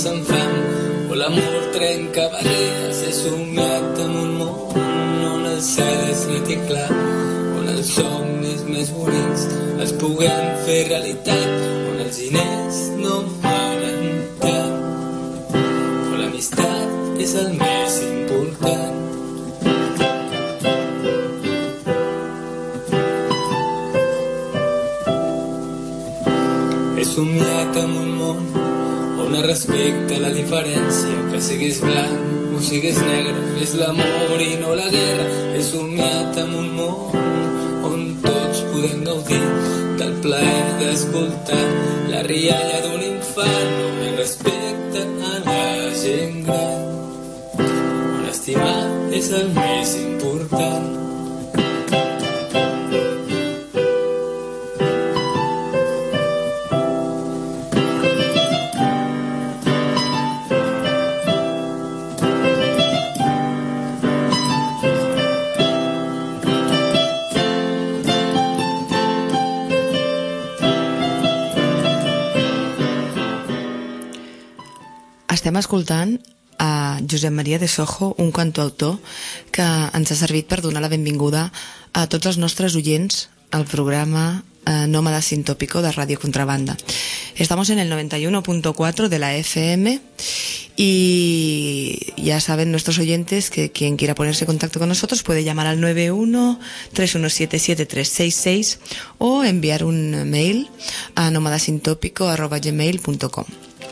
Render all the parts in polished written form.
passen fam, o l'amor trenca barreres. He somiat amb un món on el cel és net i clar, on els somnis més bonics els puguem fer realitat, on els diners no manen tant, on l'amistat és el més important. He somiat amb un món on es respecta la diferència, que siguis blanc o siguis negre, és l'amor i no la guerra. He somiat amb un món on tots podem gaudir del plaer d'escoltar la rialla d'un infant, on es respecta a la gent gran, on estimar és el més important. Estem escoltant a Josep Maria de Sojo, un cantautor que ens ha servit per donar la benvinguda a tots els nostres oients al programa Nómada Sin Tópico de Radio Contrabanda. Estamos en el 91.4 de la FM y ya saben nuestros oyentes que quien quiera ponerse en contacto con nosotros puede llamar al 91-3177-366 o enviar un mail a nómadasintópico@gmail.com.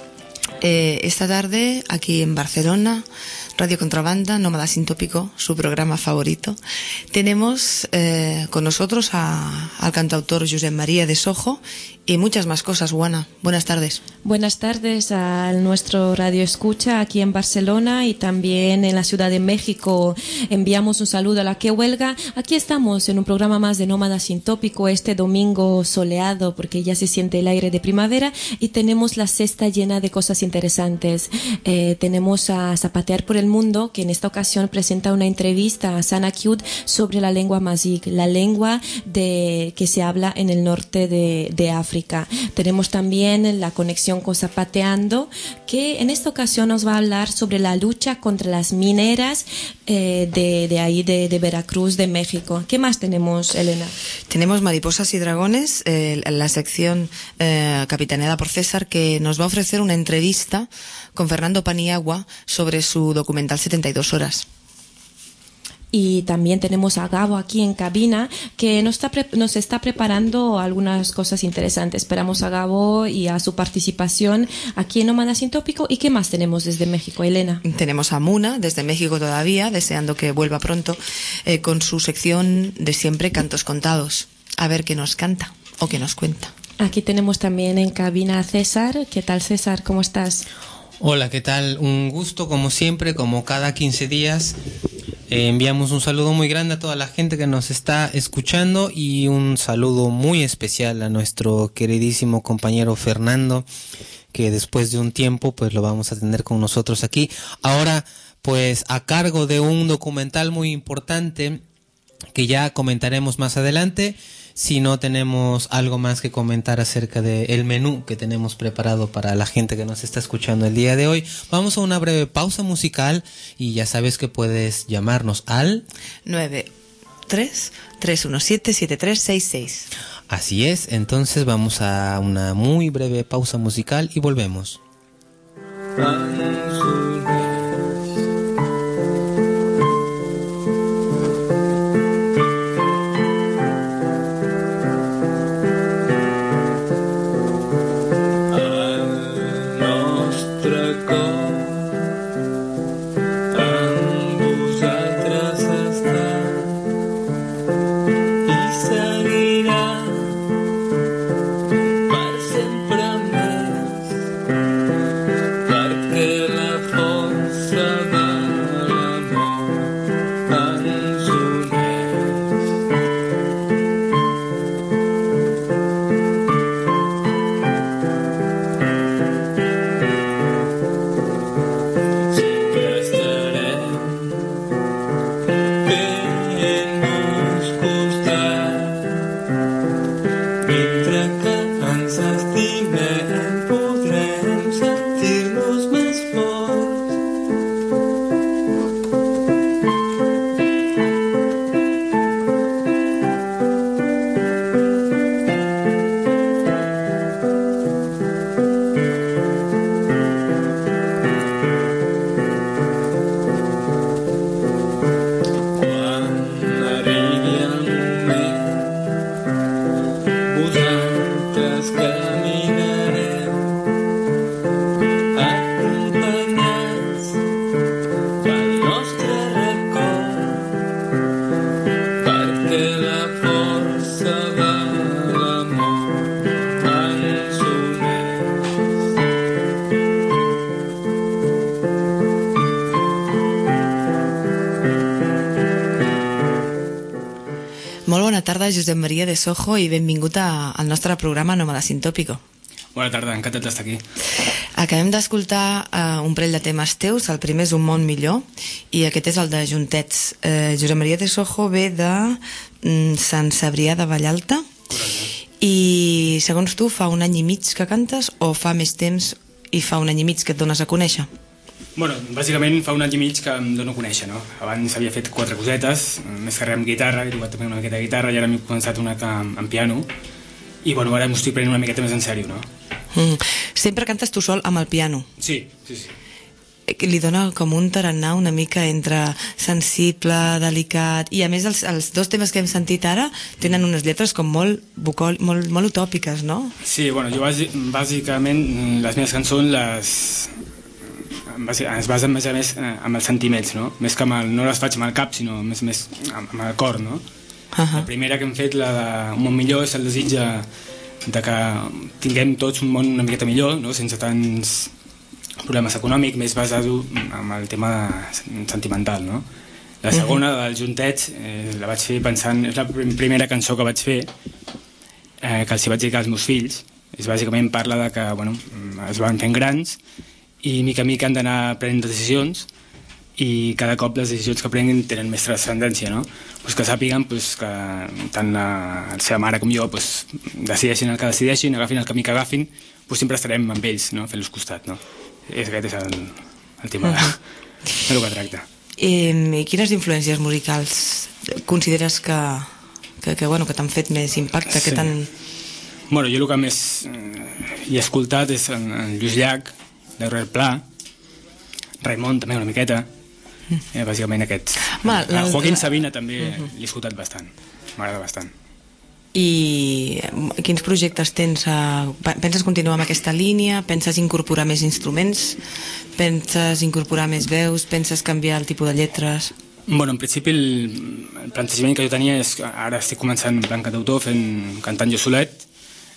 Esta tarde, aquí en Barcelona, Radio Contrabanda, Nómada Sin Tópico, su programa favorito, tenemos con nosotros al cantautor Josep Maria de Sojo y muchas más cosas. Juana, buenas tardes. Buenas tardes a nuestro radio escucha aquí en Barcelona y también en la Ciudad de México. Enviamos un saludo a la que huelga. Aquí estamos en un programa más de Nómada Sin Tópico este domingo soleado porque ya se siente el aire de primavera y tenemos la cesta llena de cosas interesantes. Tenemos a Zapatear por el Mundo, que en esta ocasión presenta una entrevista a Sana Cute sobre la lengua Mazig, la lengua que se habla en el norte de África. Tenemos también la conexión con Zapateando, que en esta ocasión nos va a hablar sobre la lucha contra las mineras de Veracruz, de México. ¿Qué más tenemos, Elena? Tenemos Mariposas y Dragones, la sección capitaneada por César, que nos va a ofrecer una entrevista con Fernando Paniagua sobre su documental 72 horas. Y también tenemos a Gabo aquí en cabina, que nos está preparando algunas cosas interesantes. Esperamos a Gabo y a su participación aquí en Nómada Sin Tópico. ¿Y qué más tenemos desde México, Elena? Tenemos a Muna, desde México todavía, deseando que vuelva pronto, con su sección de siempre, Cantos Contados. A ver qué nos canta o qué nos cuenta. Aquí tenemos también en cabina a César. ¿Qué tal, César? ¿Cómo estás? Hola, ¿qué tal? Un gusto, como siempre, como cada 15 días. Enviamos un saludo muy grande a toda la gente que nos está escuchando y un saludo muy especial a nuestro queridísimo compañero Fernando, que después de un tiempo pues lo vamos a tener con nosotros aquí. Ahora pues a cargo de un documental muy importante que ya comentaremos más adelante. Si no tenemos algo más que comentar acerca del menú que tenemos preparado para la gente que nos está escuchando el día de hoy, vamos a una breve pausa musical y ya sabes que puedes llamarnos al 93-317-7366. Así es, entonces vamos a una muy breve pausa musical y volvemos. Per sempre més, perquè la tarda, Josep Maria de Sojo, i benvingut al nostre programa Nòmada Sintòpico. Bona tarda, encantat d'estar aquí. Acabem d'escoltar un parell de temes teus. El primer és Un món millor i aquest és el de Juntets. Josep Maria de Sojo ve de Sant Cebrià de Vallalta. I segons tu fa un any i mig que cantes o fa més temps i fa un any i mig que et dones a conèixer? Bueno, bàsicament fa un any i mig que em dono a conèixer, no? Abans havia fet 4 cosetes, més que res amb guitarra, he tocat també una miqueta de guitarra i ara m'he començat una amb piano i bueno, ara m'ho estic prenent una miqueta més en sèrio, no? Sempre cantes tu sol amb el piano? Sí. Li dona com un tarannà una mica entre sensible, delicat, i a més els dos temes que hem sentit ara tenen unes lletres com molt utòpiques, no? Sí, bueno, jo bàsicament les meves cançons es basen més a més amb els sentiments, no? Més que no les faig amb el cap, sinó més amb el cor, no? La primera que hem fet, la de Un món millor, és el desig de que tinguem tots un món una miqueta millor, no? Sense tants problemes econòmics, més basat en el tema sentimental, no? La segona, dels Juntets, la vaig fer pensant... És la primera cançó que vaig fer, que els hi vaig dedicar als meus fills. Bàsicament parla de que, bueno, es van fent grans i mica en mica han d'anar prenent decisions i cada cop les decisions que prenguin tenen més transcendència, no? Pues que sàpiguen que tant la seva mare com jo decideixin el que decideixin, agafin el camí que agafin, sempre estarem amb ells, no? Fent-los costat, no? Aquest és el tema del que tracta. I quines influències musicals consideres que t'han fet més impacte? Sí. Bueno, jo el que més he escoltat és en Lluís Llach, d'Aurel Pla, Raimon també una miqueta, bàsicament aquests. Joaquín Sabina també l'he escoltat bastant, m'agrada bastant. I quins projectes tens? Penses continuar amb aquesta línia? Penses incorporar més instruments? Penses incorporar més veus? Penses canviar el tipus de lletres? Bueno, en principi el plantejament que jo tenia és que ara estic començant en plan cantautor, cantant jo solet,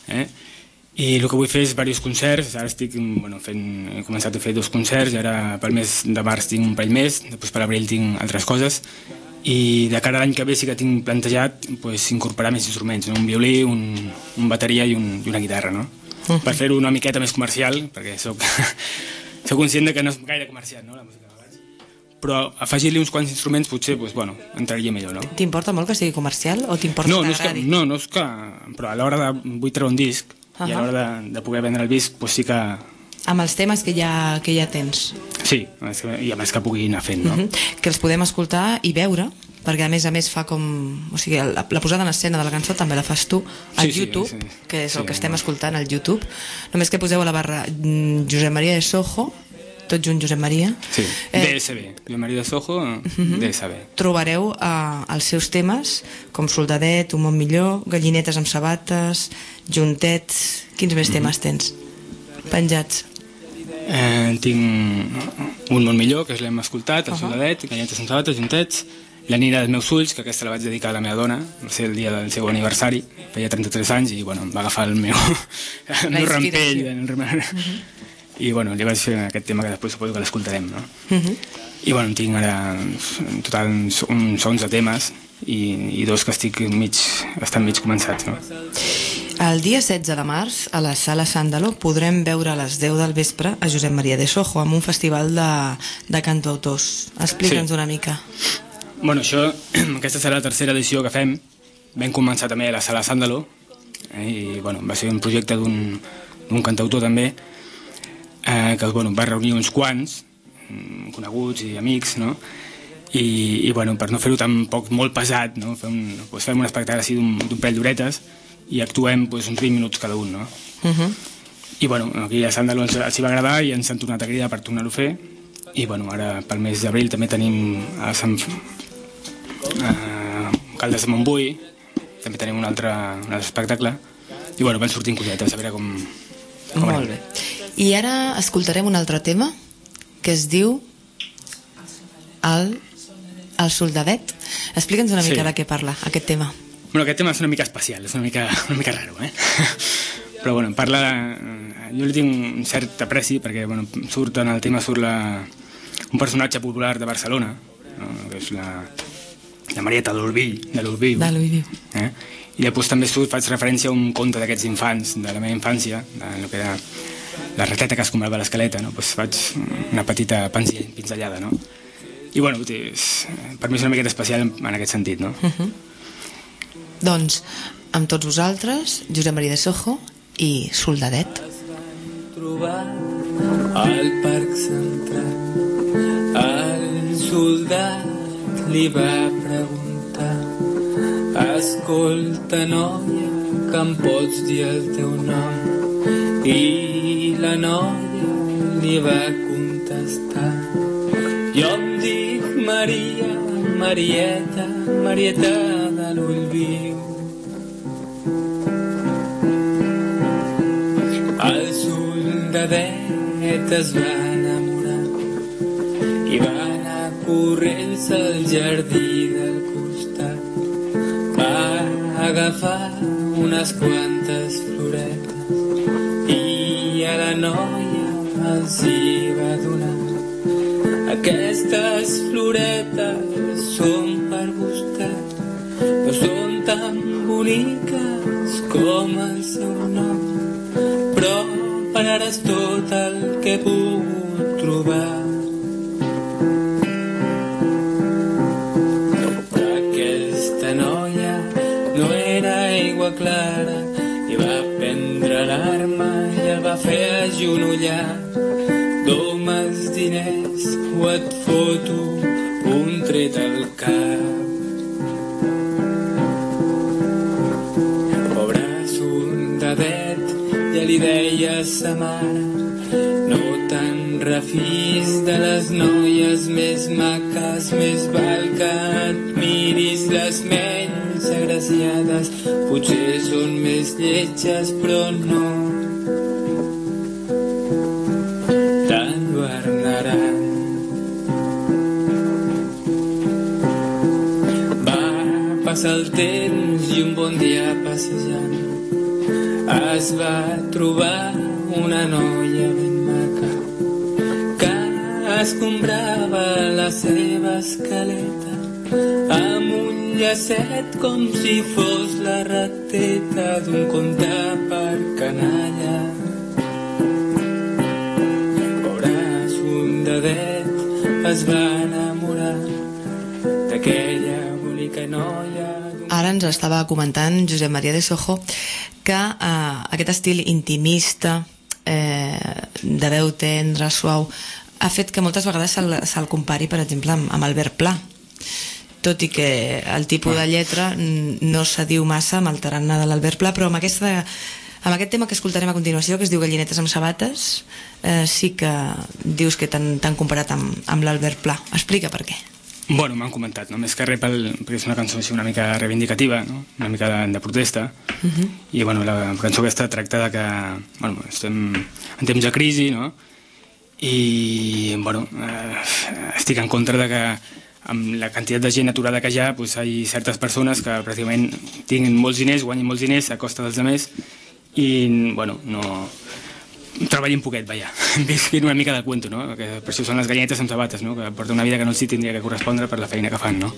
i el que vull fer és diversos concerts. Ara he començat a fer 2 concerts i ara pel mes de març tinc un parell més, després per abril tinc altres coses i de cara a l'any que ve sí que tinc plantejat incorporar més instruments, un violí, un bateria i una guitarra, no? Per fer-ho una miqueta més comercial, perquè soc conscient que no és gaire comercial, no, la música de baix, però afegir-li uns quants instruments potser entraria millor, no? T'importa molt que sigui comercial o t'importa que t'agradi? No és que... Però a l'hora de vull treure un disc i a l'hora de poder vendre el disc sí que... Amb els temes que ja tens. Sí, i a més que pugui anar fent, no? Que els podem escoltar i veure, perquè a més fa com... O sigui, la posada en escena de la cançó també la fas tu al YouTube, que és el que estem escoltant al YouTube. Només que poseu a la barra Josep Maria de Sojo, tot junt Josep Maria. Sí, DSB, Josep Maria de Sojo, DSB. Trobareu els seus temes, com Soldadet, Un món millor, Gallinetes amb sabates, Juntets... Quins més temes tens penjats? Tinc Un món millor, que l'hem escoltat, el Soldadet, Gallinetes amb sabates, Juntets, La nina dels meus ulls, que aquesta la vaig dedicar a la meva dona, va ser el dia del seu aniversari, feia 33 anys i em va agafar el meu rampell i li vaig fer aquest tema que després suposo que l'escoltarem, no? I tinc ara en total uns 11 temes i 2 que estan mig començats, no? El dia 16 de març, a la Sala Sàndalo, podrem veure a les 10 del vespre a Josep Maria de Sojo amb un festival de cantautors. Explica'ns una mica. Bueno, aquesta serà la tercera edició que fem. Vam començar també a la Sala Sàndalo i va ser un projecte d'un cantautor també que va reunir uns quants coneguts i amics, no? I per no fer-ho tampoc molt pesat, no? Fem un espectacle així d'un parell d'horetes i actuem uns 20 minuts cada un, no? I aquí a Sàndalo ens hi va agradar i ens han tornat a cridar per tornar-ho a fer i ara pel mes d'abril també tenim a Caldes de Montbui també tenim un altre espectacle i van sortint cosetes, a veure com molt bé. I ara escoltarem un altre tema que es diu El Soldadet. Explica'ns una mica de què parla aquest tema. Aquest tema és una mica especial, és una mica raro, però parla jo li tinc un cert apreci perquè en el tema surt un personatge popular de Barcelona, no? Que és la Marieta de l'Orbill. I després també faig referència a un conte d'aquests infants, de la meva infància, del que era la rateta que es comprava a l'escaleta, no? Pues faig una petita pinzellada, no? I bueno, per mi és una miqueta especial en aquest sentit, no? Doncs, amb tots vosaltres, Josep Maria de Sojo i Soldadet. Al parc central el soldat li va preguntar: escolta, noia, que em pots dir el teu nom? I la noia li va contestar: jo em dic Maria, Marieta, Marieta de l'ull viu. El soldadet es va enamorar i va anar corrent-se al jardí del costat. Va agafar unes quantes floretes i a la noia els hi va donar. Aquestes floretes són per vostè, no són tan boniques com el seu nom, però per ara és tot el que he pogut trobar. Aquesta noia no era aigua clara i va prendre l'arma i el va fer agenollar. Doma els diners o et foto un tret al cap. Pobre soldadet, ja li deia sa mare: no te'n refis de les noies més maques, més val que et miris les menys agraciades. Potser són més lletges però no t'envernaran. Va passar el temps i un bon dia passejant es va trobar una noia ben maca que escombrava la seva escaleta amb un llacet com si fos la rateta d'un conte per canalla. Pobre soldadet es va enamorar d'aquella bonica noia. Ara ens estava comentant Josep Maria de Sojo que aquest estil intimista, de veu tendra, suau, ha fet que moltes vegades se'l compari, per exemple, amb Albert Pla, tot i que el tipus de lletra no s'adiu massa amb el tarannà de l'Albert Pla, però amb aquest tema que escoltarem a continuació, que es diu Gallinetes amb sabates, sí que dius que t'han comparat amb l'Albert Pla. Explica per què. Bueno, m'han comentat, no? Més que res perquè és una cançó una mica reivindicativa, no? Una mica de protesta. I bueno, la cançó aquesta tracta de que bueno, estem en temps de crisi, no? I bueno, estic en contra de que amb la quantitat de gent aturada que hi ha, pues, hi ha certes persones que pràcticament tinguin molts diners, guanyin molts diners a costa dels altres i bueno, no treballin poquet, vaja, visquin una mica del cuento, no? Que per això són les gallinetes amb sabates, no? Que porten una vida que no els hi tindria que correspondre per la feina que fan, no?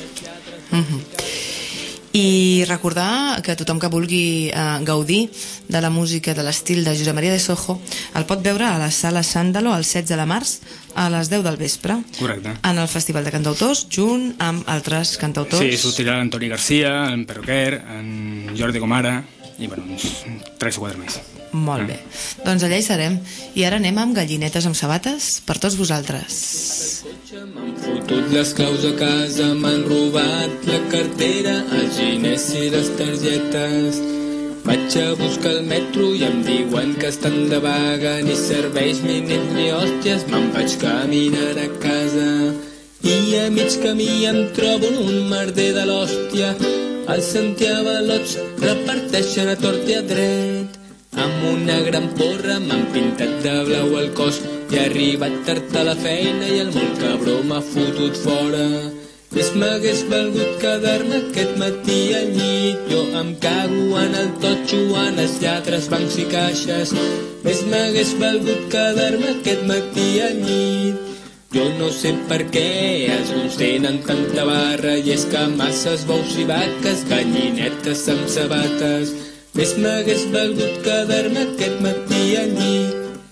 I recordar que tothom que vulgui gaudir de la música de l'estil de Josep Maria de Sojo el pot veure a la Sala Sàndalo el 16 de març a les 10 del vespre. Correcte. En el Festival de Cantautors, junt amb altres cantautors. Sí, sortirà l'Antoni Garcia, en Perroquer, en Jordi Gomara i bueno, uns 3 o 4 més. Molt bé, doncs allà hi serem. I ara anem amb Gallinetes amb sabates per tots vosaltres. M'han fotut les claus a casa, m'han robat la cartera, els diners i les targetes. Vaig a buscar el metro i em diuen que estan de vaga, ni serveis mínims ni hòsties, me'n vaig caminar a casa. I a mig camí em trobo un merder de l'hòstia, al Santiago Avalots reparteixen a tort i a dret. Amb una gran porra m'han pintat de blau el cos i he arribat tard a la feina i el molt cabró m'ha fotut fora. Més m'hagués valgut quedar-me aquest matí al llit, jo em cago en el totxo, en els lladres, bancs i caixes. Més m'hagués valgut quedar-me aquest matí al llit, Jo no sé per què alguns tenen tanta barra i és que masses bous i vaques, gallinetes amb sabates. Més m'hagués valgut quedar-me aquest matí al llit.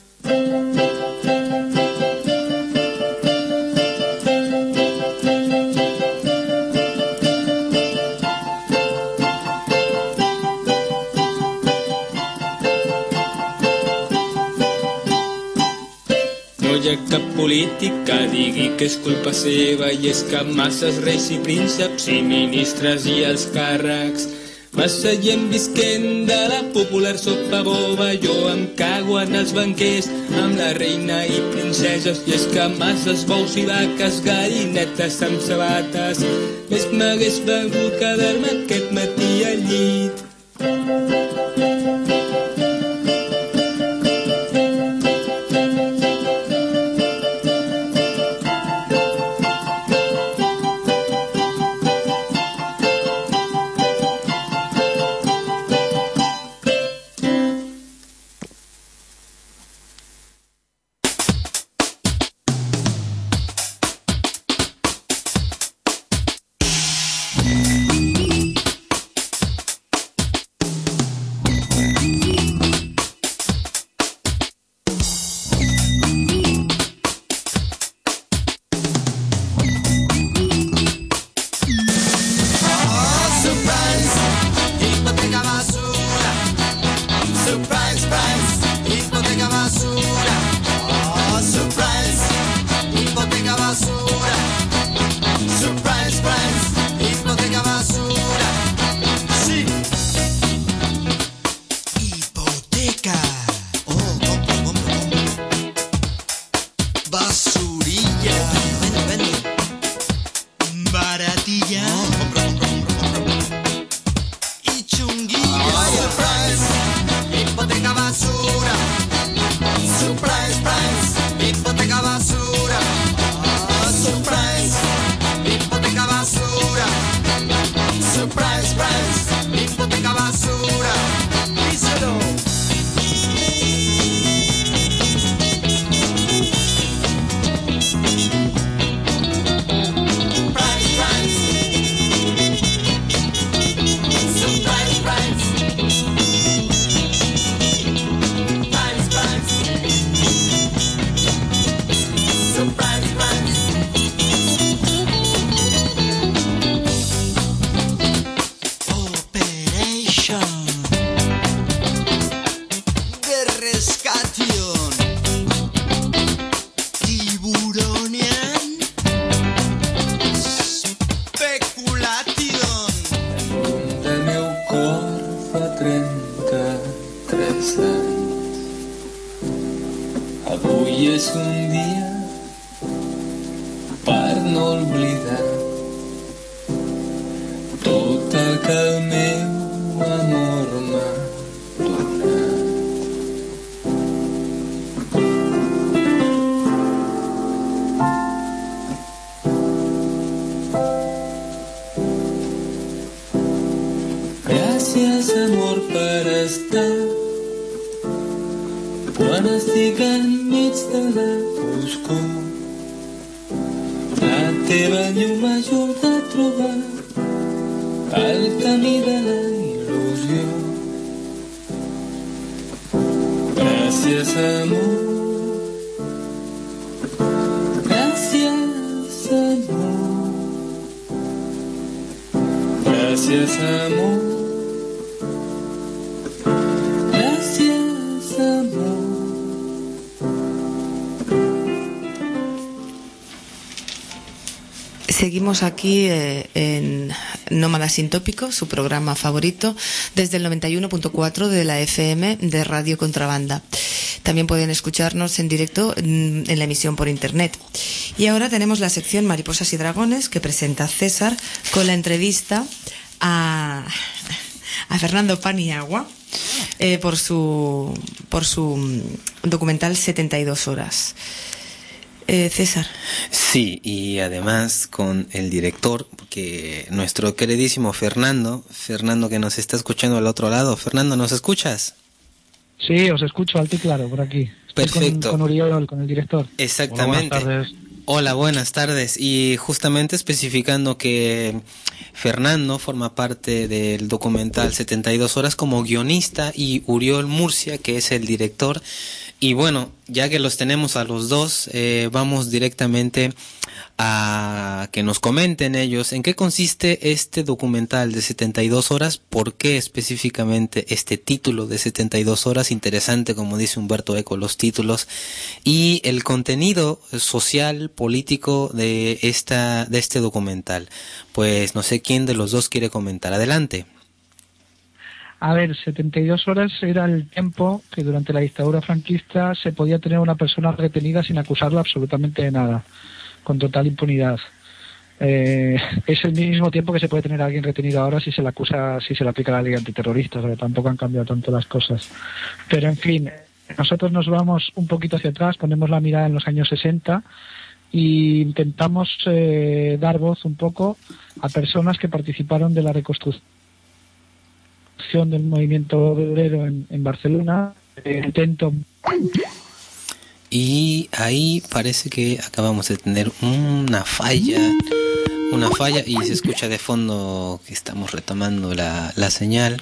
No hi ha cap polític que digui que és culpa seva i és que masses reis i prínceps i ministres i els càrrecs massa gent visquent de la popular sopa boba. Jo em cago en els banquers amb la reina i princeses i és que masses bous i vaques, gallinetes amb sabates. Més m'hagués valgut quedar-me aquest matí al llit. Gràcies, amor, per estar quan estic enmig de la foscor. La teva llum m'ajuda a trobar el camí de la il·lusió. Gràcies, amor. Gràcies, amor. Gràcies, amor. Seguimos aquí en Nómada Sin Tópico, su programa favorito, desde el 91.4 de la FM de Radio Contrabanda. También pueden escucharnos en directo en la emisión por internet. Y ahora tenemos la sección Mariposas y Dragones, que presenta César con la entrevista a Fernando Paniagua por su documental 72 horas. César. Sí, y además con el director, porque nuestro queridísimo Fernando que nos está escuchando al otro lado. Fernando, ¿nos escuchas? Sí, os escucho alto y claro por aquí. Estoy Perfecto. Con Uriol, con el director. Exactamente. Hola, buenas tardes. Hola, buenas tardes. Y justamente especificando que Fernando forma parte del documental 72 horas como guionista y Uriol Murcia, que es el director. Y bueno, ya que los tenemos a los dos, vamos directamente a que nos comenten ellos en qué consiste este documental de 72 horas, por qué específicamente este título de 72 horas, interesante como dice Humberto Eco los títulos, y el contenido social, político de este documental. Pues no sé quién de los dos quiere comentar. Adelante. A ver, 72 horas era el tiempo que durante la dictadura franquista se podía tener una persona retenida sin acusarla absolutamente de nada, con total impunidad. Es el mismo tiempo que se puede tener a alguien retenido ahora si se le acusa, si se le aplica la ley antiterrorista, o sea, tampoco han cambiado tanto las cosas. Pero en fin, nosotros nos vamos un poquito hacia atrás, ponemos la mirada en los años 60 e intentamos dar voz un poco a personas que participaron de la reconstrucción del movimiento obrero en Barcelona. Intento. Y ahí parece que acabamos de tener una falla y se escucha de fondo que estamos retomando la señal.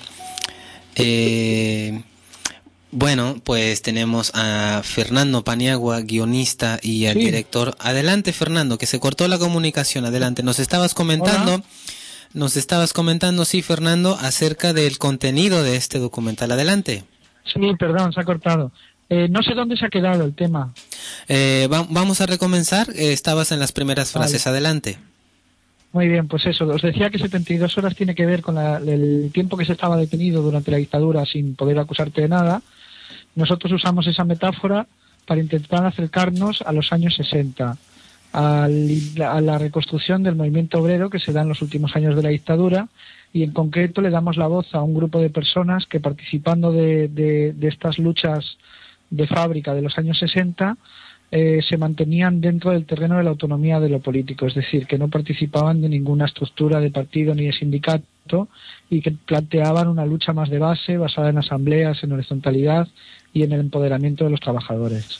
Bueno, pues tenemos a Fernando Paniagua, guionista, y al director. Adelante, Fernando, que se cortó la comunicación. Adelante, nos estabas comentando. Hola. Nos estabas comentando, sí, Fernando, acerca del contenido de este documental. Adelante. Sí, perdón, se ha cortado. No sé dónde se ha quedado el tema. Vamos a recomenzar. Estabas en las primeras frases. Vale. Adelante. Muy bien, pues eso. Os decía que 72 horas tiene que ver con el tiempo que se estaba detenido durante la dictadura sin poder acusarte de nada. Nosotros usamos esa metáfora para intentar acercarnos a los años 60. A la reconstrucción del movimiento obrero que se da en los últimos años de la dictadura, y en concreto le damos la voz a un grupo de personas que, participando de estas luchas de fábrica de los años 60, se mantenían dentro del terreno de la autonomía de lo político, es decir, que no participaban de ninguna estructura de partido ni de sindicato, y que planteaban una lucha más de base basada en asambleas, en horizontalidad y en el empoderamiento de los trabajadores.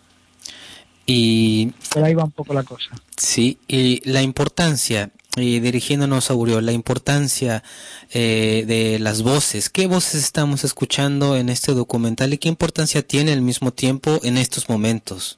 Y por ahí va un poco la cosa. Sí, y la importancia, dirigiéndonos a Uriol, la importancia de las voces. ¿Qué voces estamos escuchando en este documental y qué importancia tiene al mismo tiempo en estos momentos?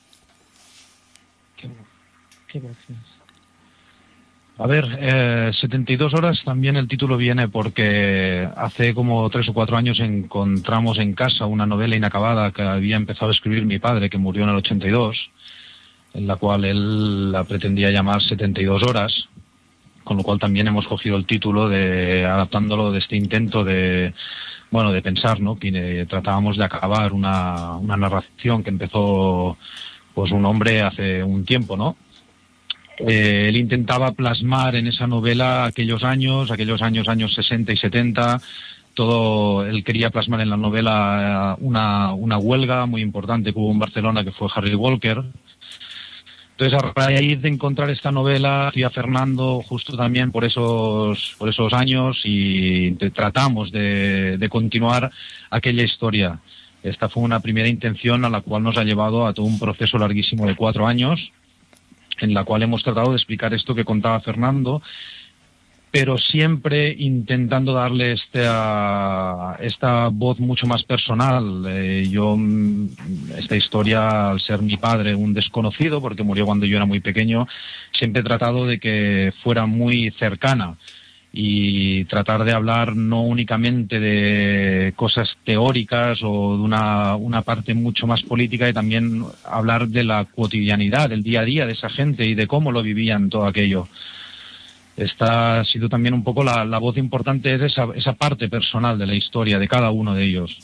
¿Qué voces? A ver, 72 horas también el título viene porque hace como 3 o 4 años encontramos en casa una novela inacabada que había empezado a escribir mi padre, que murió en el 82, en la cual él la pretendía llamar 72 horas, con lo cual también hemos cogido el título adaptándolo de este intento de pensar, ¿no? Que tratábamos de acabar una narración que empezó pues un hombre hace un tiempo, ¿no? Él intentaba plasmar en esa novela aquellos años 60 y 70, todo. Él quería plasmar en la novela una huelga muy importante que hubo en Barcelona, que fue Harry Walker. Entonces, a raíz de encontrar esta novela, fui a Fernando justo también por esos años y tratamos de continuar aquella historia. Esta fue una primera intención a la cual nos ha llevado a todo un proceso larguísimo de 4 años, en la cual hemos tratado de explicar esto que contaba Fernando, pero siempre intentando darle esta voz mucho más personal. Esta historia, al ser mi padre un desconocido, porque murió cuando yo era muy pequeño, siempre he tratado de que fuera muy cercana y tratar de hablar no únicamente de cosas teóricas o de una parte mucho más política, y también hablar de la cotidianidad, del día a día de esa gente y de cómo lo vivían todo aquello. Esta ha sido también un poco la voz importante de esa parte personal de la historia de cada uno de ellos.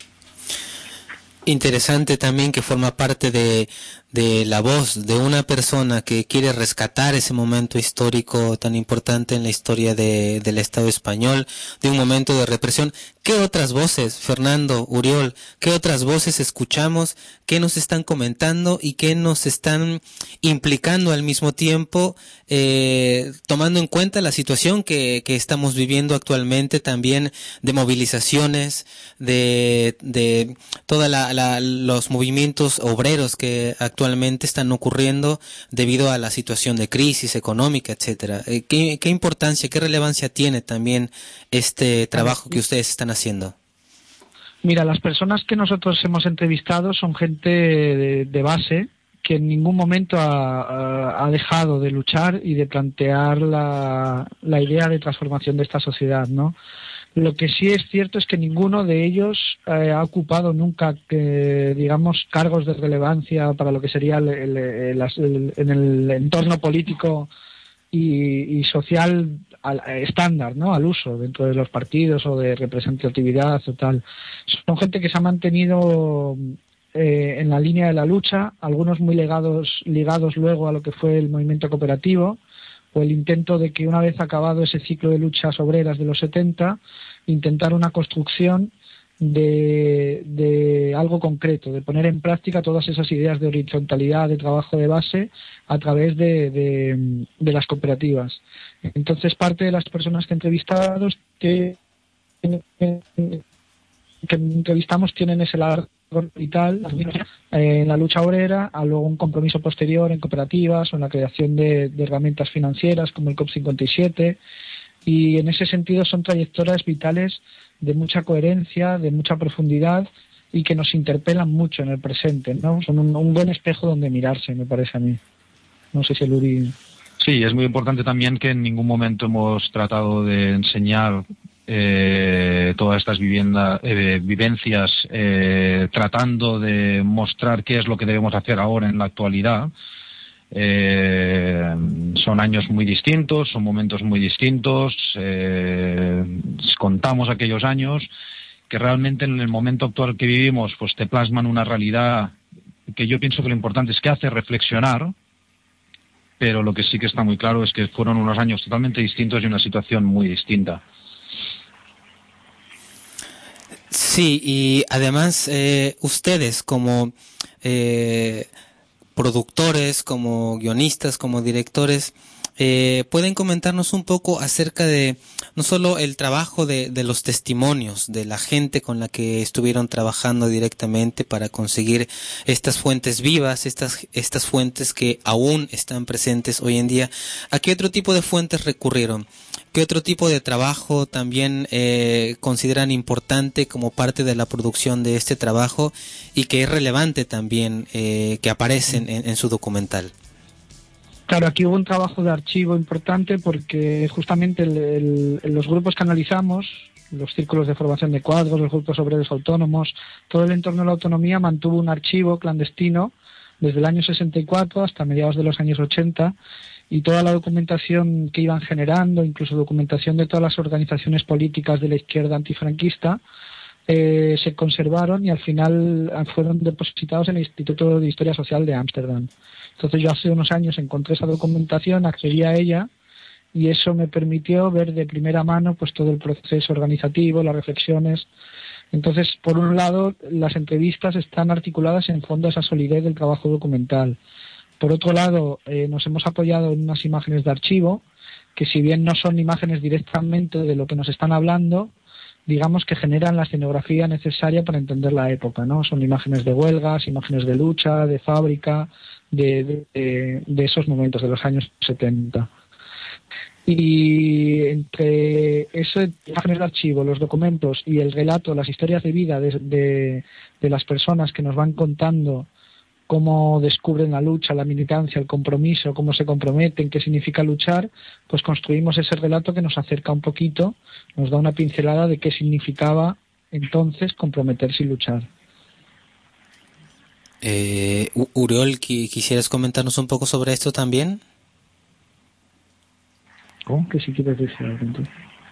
Interesante también que forma parte de la voz de una persona que quiere rescatar ese momento histórico tan importante en la historia del Estado español, de un momento de represión. ¿Qué otras voces, Fernando, Uriol, qué otras voces escuchamos, qué nos están comentando y qué nos están implicando al mismo tiempo, tomando en cuenta la situación que estamos viviendo actualmente, también de movilizaciones, de toda la los movimientos obreros que actualmente están ocurriendo debido a la situación de crisis económica, etcétera. ¿Qué importancia, qué relevancia tiene también este trabajo que ustedes están haciendo? Mira, las personas que nosotros hemos entrevistado son gente de base que en ningún momento ha dejado de luchar y de plantear la idea de transformación de esta sociedad, ¿no? Lo que sí es cierto es que ninguno de ellos ha ocupado nunca, digamos, cargos de relevancia para lo que sería en el entorno político y social estándar, ¿no? Al uso dentro de los partidos o de representatividad o tal. Son gente que se ha mantenido en la línea de la lucha, algunos muy ligados luego a lo que fue el movimiento cooperativo, o el intento de que una vez acabado ese ciclo de luchas obreras de los 70, intentar una construcción de algo concreto, de poner en práctica todas esas ideas de horizontalidad, de trabajo de base a través de las cooperativas. Entonces, parte de las personas que entrevistamos tienen ese largo vital en la lucha obrera, a luego un compromiso posterior en cooperativas o en la creación de herramientas financieras como el COP57, y en ese sentido son trayectorias vitales de mucha coherencia, de mucha profundidad y que nos interpelan mucho en el presente, ¿no? Son un buen espejo donde mirarse, me parece a mí. No sé si el Uri... Sí, es muy importante también que en ningún momento hemos tratado de enseñar todas estas vivencias tratando de mostrar qué es lo que debemos hacer ahora en la actualidad. Son años muy distintos, son momentos muy distintos, contamos aquellos años que realmente en el momento actual que vivimos pues te plasman una realidad que yo pienso que lo importante es que hace reflexionar, pero lo que sí que está muy claro es que fueron unos años totalmente distintos y una situación muy distinta. Sí, y además ustedes como productores, como guionistas, como directores, pueden comentarnos un poco acerca de no solo el trabajo de los testimonios de la gente con la que estuvieron trabajando directamente para conseguir estas fuentes vivas, estas fuentes que aún están presentes hoy en día. ¿A qué otro tipo de fuentes recurrieron? ¿Qué otro tipo de trabajo también consideran importante como parte de la producción de este trabajo y que es relevante también que aparecen en su documental? Claro, aquí hubo un trabajo de archivo importante porque justamente los grupos que analizamos, los círculos de formación de cuadros, los grupos obreros autónomos, todo el entorno de la autonomía mantuvo un archivo clandestino desde el año 64 hasta mediados de los años 80, y toda la documentación que iban generando, incluso documentación de todas las organizaciones políticas de la izquierda antifranquista, se conservaron y al final fueron depositados en el Instituto de Historia Social de Ámsterdam. Entonces yo hace unos años encontré esa documentación, accedí a ella y eso me permitió ver de primera mano pues todo el proceso organizativo, las reflexiones. Entonces, por un lado, las entrevistas están articuladas en fondo a esa solidez del trabajo documental. Por otro lado, nos hemos apoyado en unas imágenes de archivo que, si bien no son imágenes directamente de lo que nos están hablando, digamos que generan la escenografía necesaria para entender la época, ¿no? Son imágenes de huelgas, imágenes de lucha, de fábrica, de esos momentos de los años 70. Y entre esas imágenes de archivo, los documentos y el relato, las historias de vida de las personas que nos van contando cómo descubren la lucha, la militancia, el compromiso, cómo se comprometen, qué significa luchar, pues construimos ese relato que nos acerca un poquito, nos da una pincelada de qué significaba entonces comprometerse y luchar. Uriol, ¿quisieras comentarnos un poco sobre esto también? ¿Cómo? Que si quieres decir algo entonces.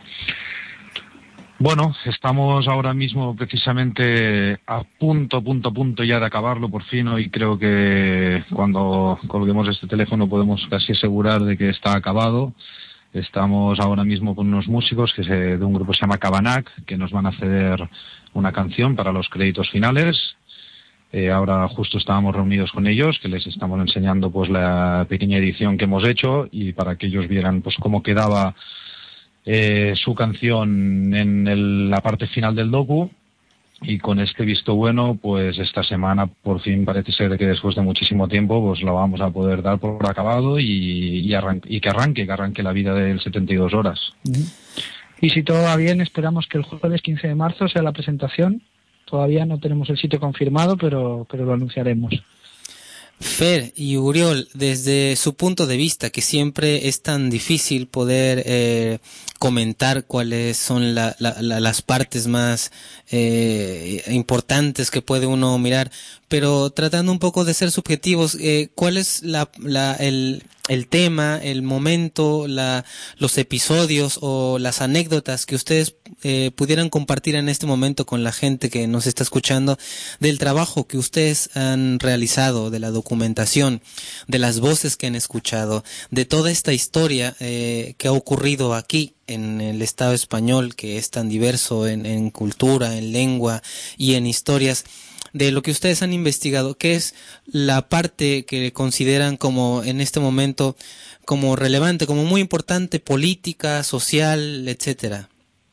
Bueno, estamos ahora mismo precisamente a punto ya de acabarlo por fin, y creo que cuando colguemos este teléfono podemos casi asegurar de que está acabado. Estamos ahora mismo con unos músicos de un grupo que se llama Cabanac, que nos van a ceder una canción para los créditos finales. Ahora justo estábamos reunidos con ellos, que les estamos enseñando pues la pequeña edición que hemos hecho y para que ellos vieran pues cómo quedaba su canción en la parte final del docu. y con este visto bueno, pues esta semana por fin parece ser que después de muchísimo tiempo pues lo vamos a poder dar por acabado y que arranque la vida del 72 horas. Y si todo va bien, esperamos que el jueves 15 de marzo sea la presentación. Todavía no tenemos el sitio confirmado, pero lo anunciaremos. Fer y Uriol, desde su punto de vista, que siempre es tan difícil poder comentar cuáles son las partes más importantes que puede uno mirar, pero tratando un poco de ser subjetivos, ¿cuál es el tema, el momento, los episodios o las anécdotas que ustedes pudieran compartir en este momento con la gente que nos está escuchando del trabajo que ustedes han realizado, de la documentación, de las voces que han escuchado, de toda esta historia que ha ocurrido aquí en el Estado español, que es tan diverso en cultura, en lengua y en historias? De lo que ustedes han investigado, ¿qué es la parte que consideran como en este momento como relevante, como muy importante, política, social, etcétera?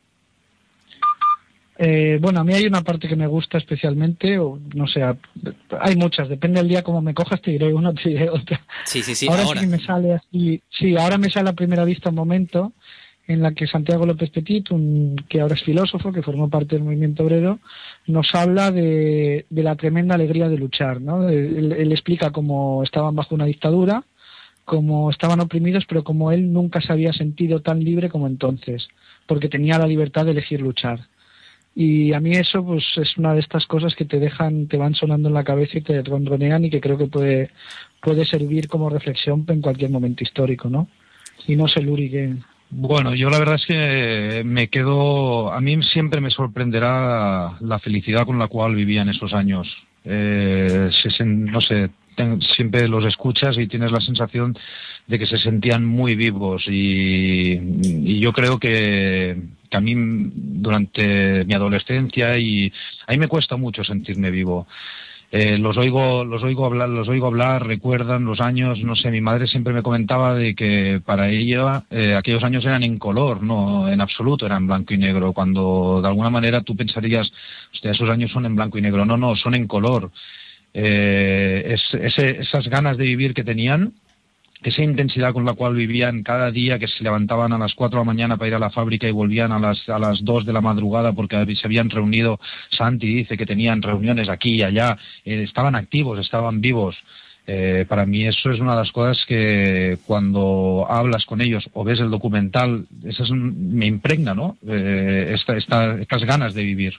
Bueno, a mí hay una parte que me gusta especialmente, o no sé, hay muchas, depende del día como me cojas, te diré una, te diré otra. Sí, Ahora sí me sale así, sí, ahora me sale a primera vista un momento en la que Santiago López Petit, que ahora es filósofo, que formó parte del movimiento obrero, nos habla de la tremenda alegría de luchar, ¿no? Él explica cómo estaban bajo una dictadura, cómo estaban oprimidos, pero como él nunca se había sentido tan libre como entonces, porque tenía la libertad de elegir luchar. Y a mí eso pues es una de estas cosas que te van sonando en la cabeza y te ronronean, y que creo que puede servir como reflexión en cualquier momento histórico, ¿no? Y no sé, Luri, que... Bueno, yo la verdad es que a mí siempre me sorprenderá la felicidad con la cual vivía en esos años. No sé, siempre los escuchas y tienes la sensación de que se sentían muy vivos, y yo creo que a mí durante mi adolescencia, y a mí me cuesta mucho sentirme vivo. Los oigo hablar, recuerdan los años, no sé, mi madre siempre me comentaba de que para ella aquellos años eran en color, no en absoluto eran blanco y negro, cuando de alguna manera tú pensarías, hostia, esos años son en blanco y negro. No, son en color. Esas ganas de vivir que tenían, esa intensidad con la cual vivían cada día, que se levantaban a las 4 de la mañana para ir a la fábrica y volvían a las 2 de la madrugada porque se habían reunido. Santi dice que tenían reuniones aquí y allá, estaban activos, estaban vivos. Para mí eso es una de las cosas que cuando hablas con ellos o ves el documental, me impregna, ¿no? Estas ganas de vivir.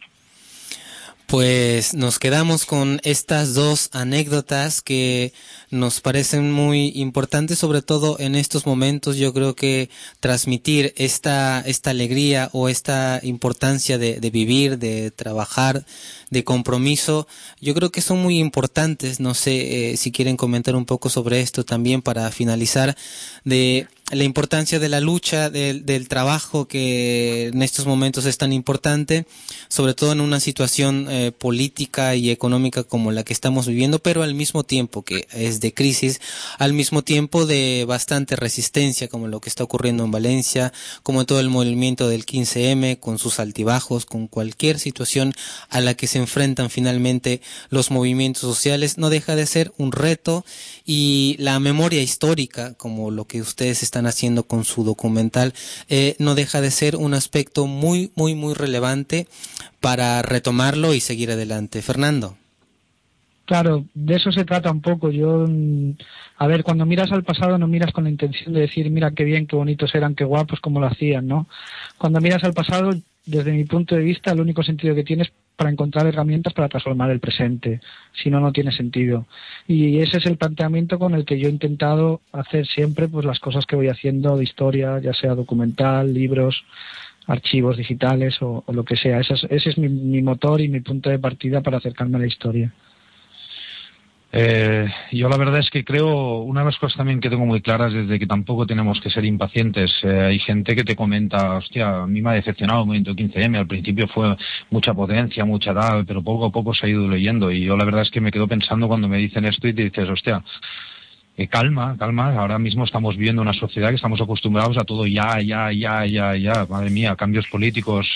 Pues nos quedamos con estas dos anécdotas que nos parecen muy importantes, sobre todo en estos momentos. Yo creo que transmitir esta alegría o esta importancia de vivir, de trabajar, de compromiso, yo creo que son muy importantes. No sé si quieren comentar un poco sobre esto también para finalizar, de la importancia de la lucha, del trabajo, que en estos momentos es tan importante, sobre todo en una situación política y económica como la que estamos viviendo, pero al mismo tiempo que es de crisis, al mismo tiempo de bastante resistencia, como lo que está ocurriendo en Valencia, como todo el movimiento del 15M, con sus altibajos, con cualquier situación a la que se enfrentan finalmente los movimientos sociales. No deja de ser un reto, y la memoria histórica, como lo que ustedes están haciendo con su documental, no deja de ser un aspecto muy, muy, muy relevante para retomarlo y seguir adelante. Fernando. Claro, de eso se trata un poco. A ver, cuando miras al pasado no miras con la intención de decir, mira qué bien, qué bonitos eran, qué guapos, cómo lo hacían, ¿no? Cuando miras al pasado, desde mi punto de vista, el único sentido que tienes para encontrar herramientas para transformar el presente. Si no, no tiene sentido. Y ese es el planteamiento con el que yo he intentado hacer siempre pues las cosas que voy haciendo de historia, ya sea documental, libros, archivos digitales o lo que sea. Ese es mi motor y mi punto de partida para acercarme a la historia. Yo la verdad es que creo, una de las cosas también que tengo muy claras es de que tampoco tenemos que ser impacientes. Hay gente que te comenta, hostia, a mí me ha decepcionado el movimiento 15M, al principio fue mucha potencia, mucha edad, pero poco a poco se ha ido leyendo, y yo la verdad es que me quedo pensando cuando me dicen esto y te dices, hostia, calma. Ahora mismo estamos viviendo una sociedad que estamos acostumbrados a todo ya. Madre mía, cambios políticos.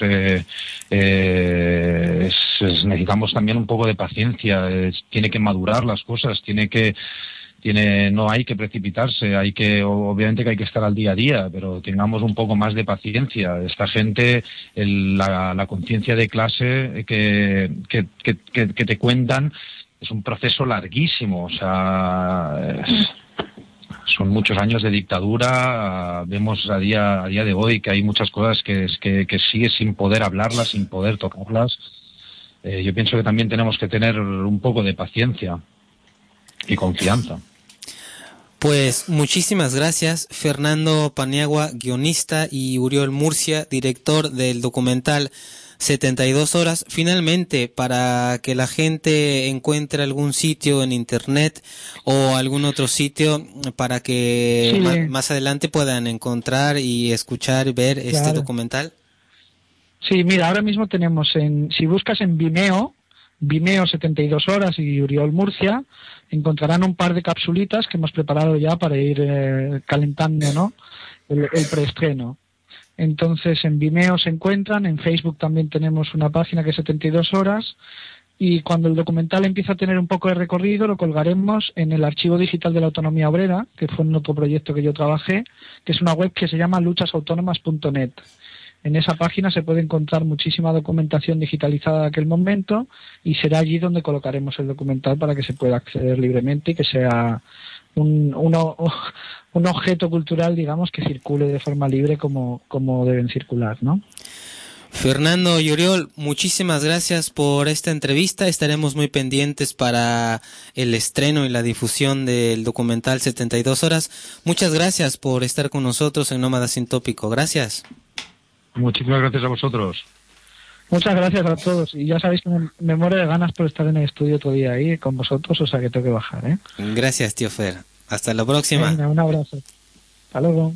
Necesitamos también un poco de paciencia. Tiene que madurar las cosas. No hay que precipitarse. Obviamente que hay que estar al día a día, pero tengamos un poco más de paciencia. Esta gente, la conciencia de clase que te cuentan, es un proceso larguísimo, o sea, son muchos años de dictadura. Vemos a día de hoy que hay muchas cosas que sigue sin poder hablarlas, sin poder tocarlas. Yo pienso que también tenemos que tener un poco de paciencia y confianza. Pues muchísimas gracias, Fernando Paniagua, guionista, y Uriol Murcia, director del documental 72 horas. Finalmente, para que la gente encuentre algún sitio en internet o algún otro sitio para que más adelante puedan encontrar y escuchar y ver este documental. Sí, mira, ahora mismo tenemos si buscas en Vimeo 72 horas y Uriol Murcia, encontrarán un par de capsulitas que hemos preparado ya para ir calentando, ¿no?, el preestreno. Entonces en Vimeo se encuentran, en Facebook también tenemos una página que es 72 horas, y cuando el documental empieza a tener un poco de recorrido lo colgaremos en el Archivo Digital de la Autonomía Obrera, que fue un otro proyecto que yo trabajé, que es una web que se llama luchasautónomas.net. En esa página se puede encontrar muchísima documentación digitalizada de aquel momento, y será allí donde colocaremos el documental para que se pueda acceder libremente y que sea un objeto cultural, digamos, que circule de forma libre como deben circular, ¿no? Fernando y Uriol, muchísimas gracias por esta entrevista. Estaremos muy pendientes para el estreno y la difusión del documental 72 horas. Muchas gracias por estar con nosotros en Nómada Sin Tópico. Gracias. Muchísimas gracias a vosotros. Muchas gracias a todos, y ya sabéis que me muero de ganas por estar en el estudio otro día ahí con vosotros, o sea que tengo que bajar, ¿eh? Gracias, tío Fer. Hasta la próxima. Venga, un abrazo. Hasta luego.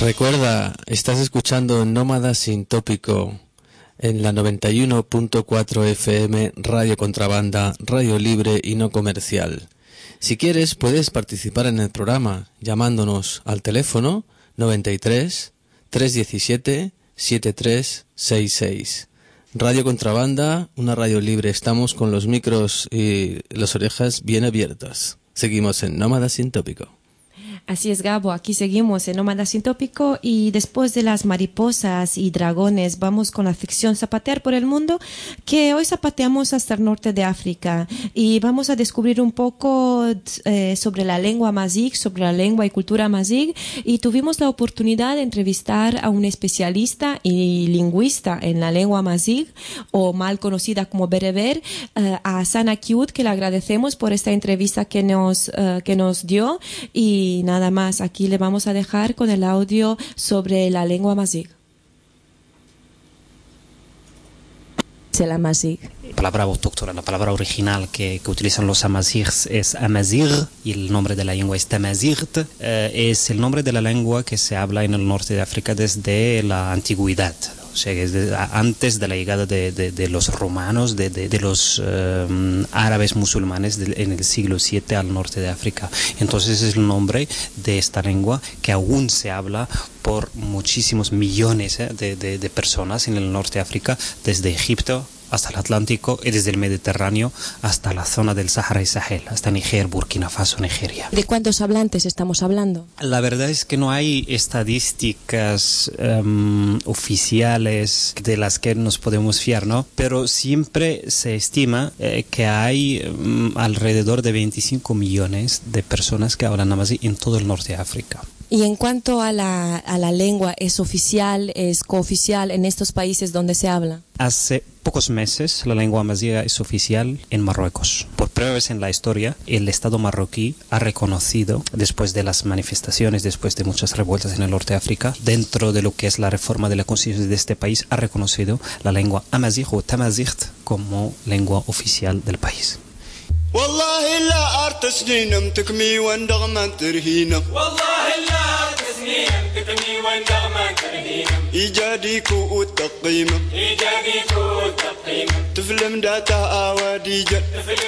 Recuerda, estás escuchando Nómada Sin Tópico en la 91.4 FM, Radio Contrabanda, radio libre y no comercial. Si quieres, puedes participar en el programa llamándonos al teléfono 93 317 7366. Radio Contrabanda, una radio libre. Estamos con los micros y las orejas bien abiertas. Seguimos en Nómada Sin Tópico. Así es, Gabo, aquí seguimos en Nómada Sin Tópico y después de las mariposas y dragones vamos con la sección Zapatear por el Mundo, que hoy zapateamos hasta el norte de África y vamos a descubrir un poco sobre la lengua amazigh, sobre la lengua y cultura amazigh, y tuvimos la oportunidad de entrevistar a un especialista y lingüista en la lengua amazigh, o mal conocida como bereber, a Sana Kiut, que le agradecemos por esta entrevista que nos dio. Y nada más, aquí le vamos a dejar con el audio sobre la lengua amazigh. El amazigh. La palabra autóctona, la palabra original que utilizan los amazighs es amazigh y el nombre de la lengua es tamazight. Es el nombre de la lengua que se habla en el norte de África desde la antigüedad. O sea, antes de la llegada de los romanos, de los árabes musulmanes en el siglo VII al norte de África. Entonces es el nombre de esta lengua que aún se habla por muchísimos millones de personas en el norte de África, desde Egipto hasta el Atlántico y desde el Mediterráneo hasta la zona del Sahara y Sahel, hasta Níger, Burkina Faso, Nigeria. ¿De cuántos hablantes estamos hablando? La verdad es que no hay estadísticas oficiales de las que nos podemos fiar, ¿no? Pero siempre se estima que hay alrededor de 25 millones de personas que hablan amazigh en todo el norte de África. Y en cuanto a la lengua, ¿es oficial, es cooficial en estos países donde se habla? Hace pocos meses la lengua amazigh es oficial en Marruecos. Por primera vez en la historia, el Estado marroquí ha reconocido, después de las manifestaciones, después de muchas revueltas en el norte de África, dentro de lo que es la reforma de la Constitución de este país, ha reconocido la lengua amazigh o tamazight como lengua oficial del país. والله لا أرتسنينم تكمي وندغمان ترهينم والله لا أرتسنينم تكمي وندغمان ترهينم إيجاديكو التقيمة تفلم داتا أواديجا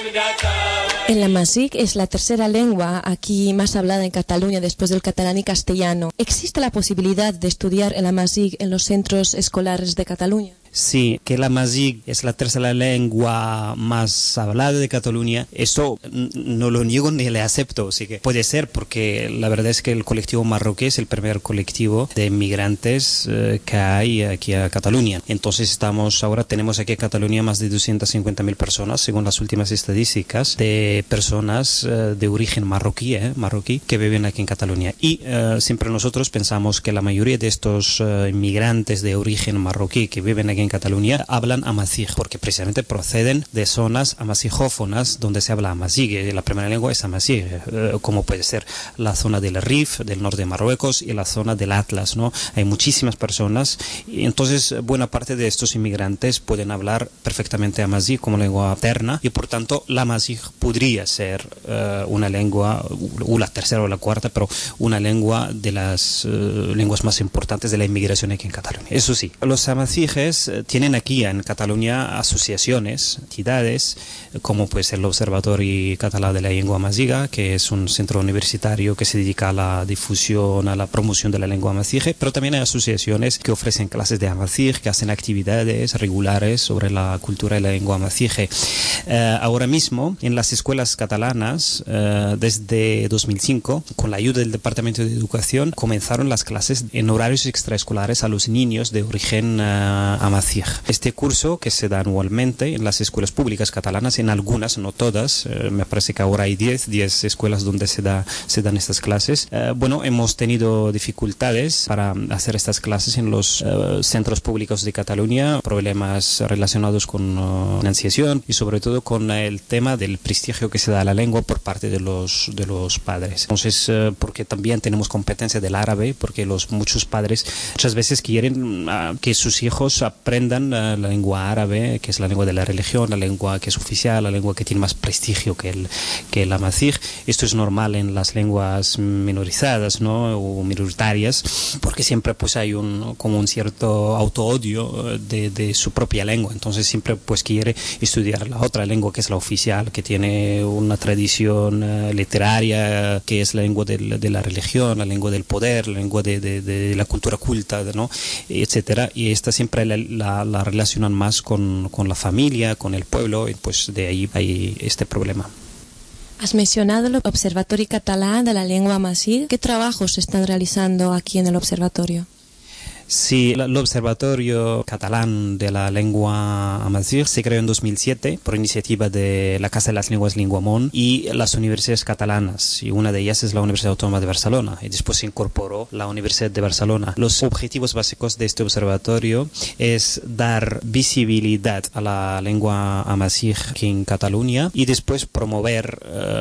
El amazigh es la tercera lengua aquí más hablada en Cataluña después del catalán y castellano. ¿Existe la posibilidad de estudiar el amazigh en los centros escolares de Cataluña? Sí, que el amazigh es la tercera lengua más hablada de Cataluña, eso no lo niego ni le acepto, así que puede ser, porque la verdad es que el colectivo marroquí es el primer colectivo de inmigrantes que hay aquí a Cataluña. Entonces ahora tenemos aquí en Cataluña más de 250.000 personas, según las últimas estadísticas, de personas de origen marroquí que viven aquí en Cataluña. Y siempre nosotros pensamos que la mayoría de estos inmigrantes de origen marroquí que viven aquí en Cataluña hablan amazigh, porque precisamente proceden de zonas amazigófonas donde se habla amazigh. La primera lengua es amazigh, como puede ser la zona del Rif, del norte de Marruecos, y la zona del Atlas, ¿no? Hay muchísimas personas, y entonces buena parte de estos inmigrantes pueden hablar perfectamente amazigh como lengua materna, y por tanto la amazigh podría ser una lengua, o la tercera o la cuarta, pero una lengua de las lenguas más importantes de la inmigración aquí en Cataluña. Eso sí, los amazighes tienen aquí en Cataluña asociaciones, entidades, como pues el Observatorio Catalán de la Lengua Amazigha, que es un centro universitario que se dedica a la difusión, a la promoción de la lengua amazigh, pero también hay asociaciones que ofrecen clases de amazigh, que hacen actividades regulares sobre la cultura y la lengua amazigh. Ahora mismo, en las escuelas catalanas, desde 2005, con la ayuda del Departamento de Educación, comenzaron las clases en horarios extraescolares a los niños de origen amazigh. Este curso, que se da anualmente en las escuelas públicas catalanas, en algunas, no todas, me parece que ahora hay 10 escuelas donde se dan estas clases. Hemos tenido dificultades para hacer estas clases en los centros públicos de Cataluña, problemas relacionados con financiación y sobre todo con el tema del prestigio que se da a la lengua por parte de los padres. Entonces, porque también tenemos competencia del árabe, porque muchos padres muchas veces quieren que sus hijos aprendan la lengua árabe, que es la lengua de la religión, la lengua que es oficial, la lengua que tiene más prestigio que el amazigh. Esto es normal en las lenguas minorizadas, ¿no? O minoritarias, porque siempre pues hay como un cierto autoodio de su propia lengua. Entonces siempre pues quiere estudiar la otra lengua, que es la oficial, que tiene una tradición literaria, que es la lengua de la religión, la lengua del poder, la lengua de la cultura culta, ¿no? Etcétera. Y esta siempre la relacionan más con la familia, con el pueblo, y pues de ahí hay este problema. Has mencionado el Observatorio Catalán de la Lengua Amazigh. ¿Qué trabajos se están realizando aquí en el observatorio? Sí, el Observatorio Catalán de la Lengua Amazigh se creó en 2007 por iniciativa de la Casa de las Lenguas Linguamont y las universidades catalanas, y una de ellas es la Universidad Autónoma de Barcelona, y después se incorporó la Universidad de Barcelona. Los objetivos básicos de este observatorio es dar visibilidad a la lengua amazigh aquí en Cataluña y después promover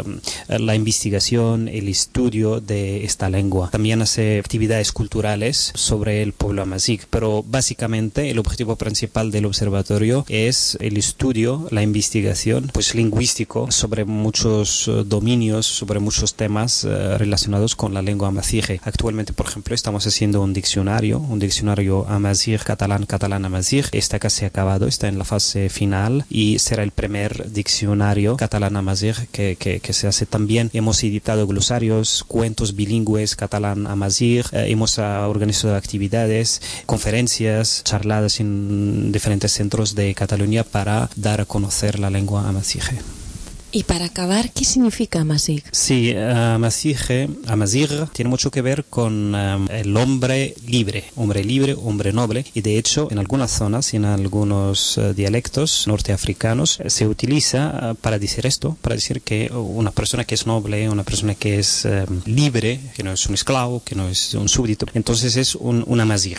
la investigación, el estudio de esta lengua. También hace actividades culturales sobre el pueblo amazigh, pero básicamente el objetivo principal del observatorio es el estudio, la investigación pues lingüístico sobre muchos dominios, sobre muchos temas relacionados con la lengua amazigh. Actualmente, por ejemplo, estamos haciendo un diccionario amazigh catalán amazigh. Está casi acabado, está en la fase final y será el primer diccionario catalán amazigh que se hace. También hemos editado glosarios, cuentos bilingües catalán amazigh, hemos organizado actividades, conferencias, charladas en diferentes centros de Cataluña para dar a conocer la lengua amazigh. Y para acabar, ¿qué significa amazigh? Sí, amazigh tiene mucho que ver con el hombre libre, hombre noble, y de hecho en algunas zonas y en algunos dialectos norteafricanos se utiliza para decir esto, para decir que una persona que es noble, una persona que es libre, que no es un esclavo, que no es un súbdito, entonces es un amazigh.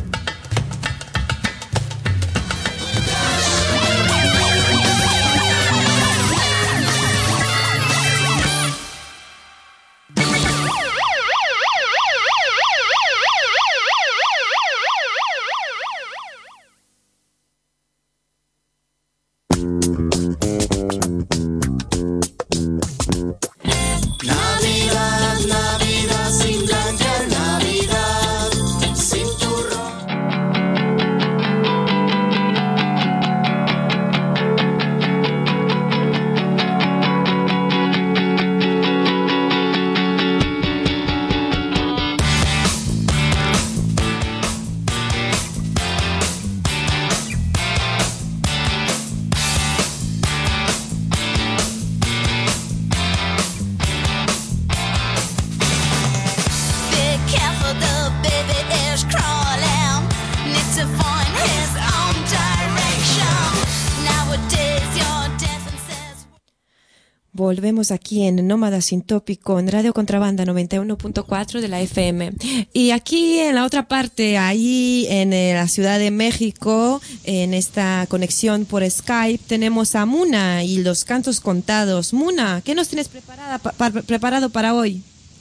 Volvemos aquí en Nómada Sin Tópico, en Radio Contrabanda 91.4 de la FM. Y aquí en la otra parte, ahí en la Ciudad de México, en esta conexión por Skype, tenemos a Muna y los cantos contados. Muna, ¿qué nos tienes preparado para hoy?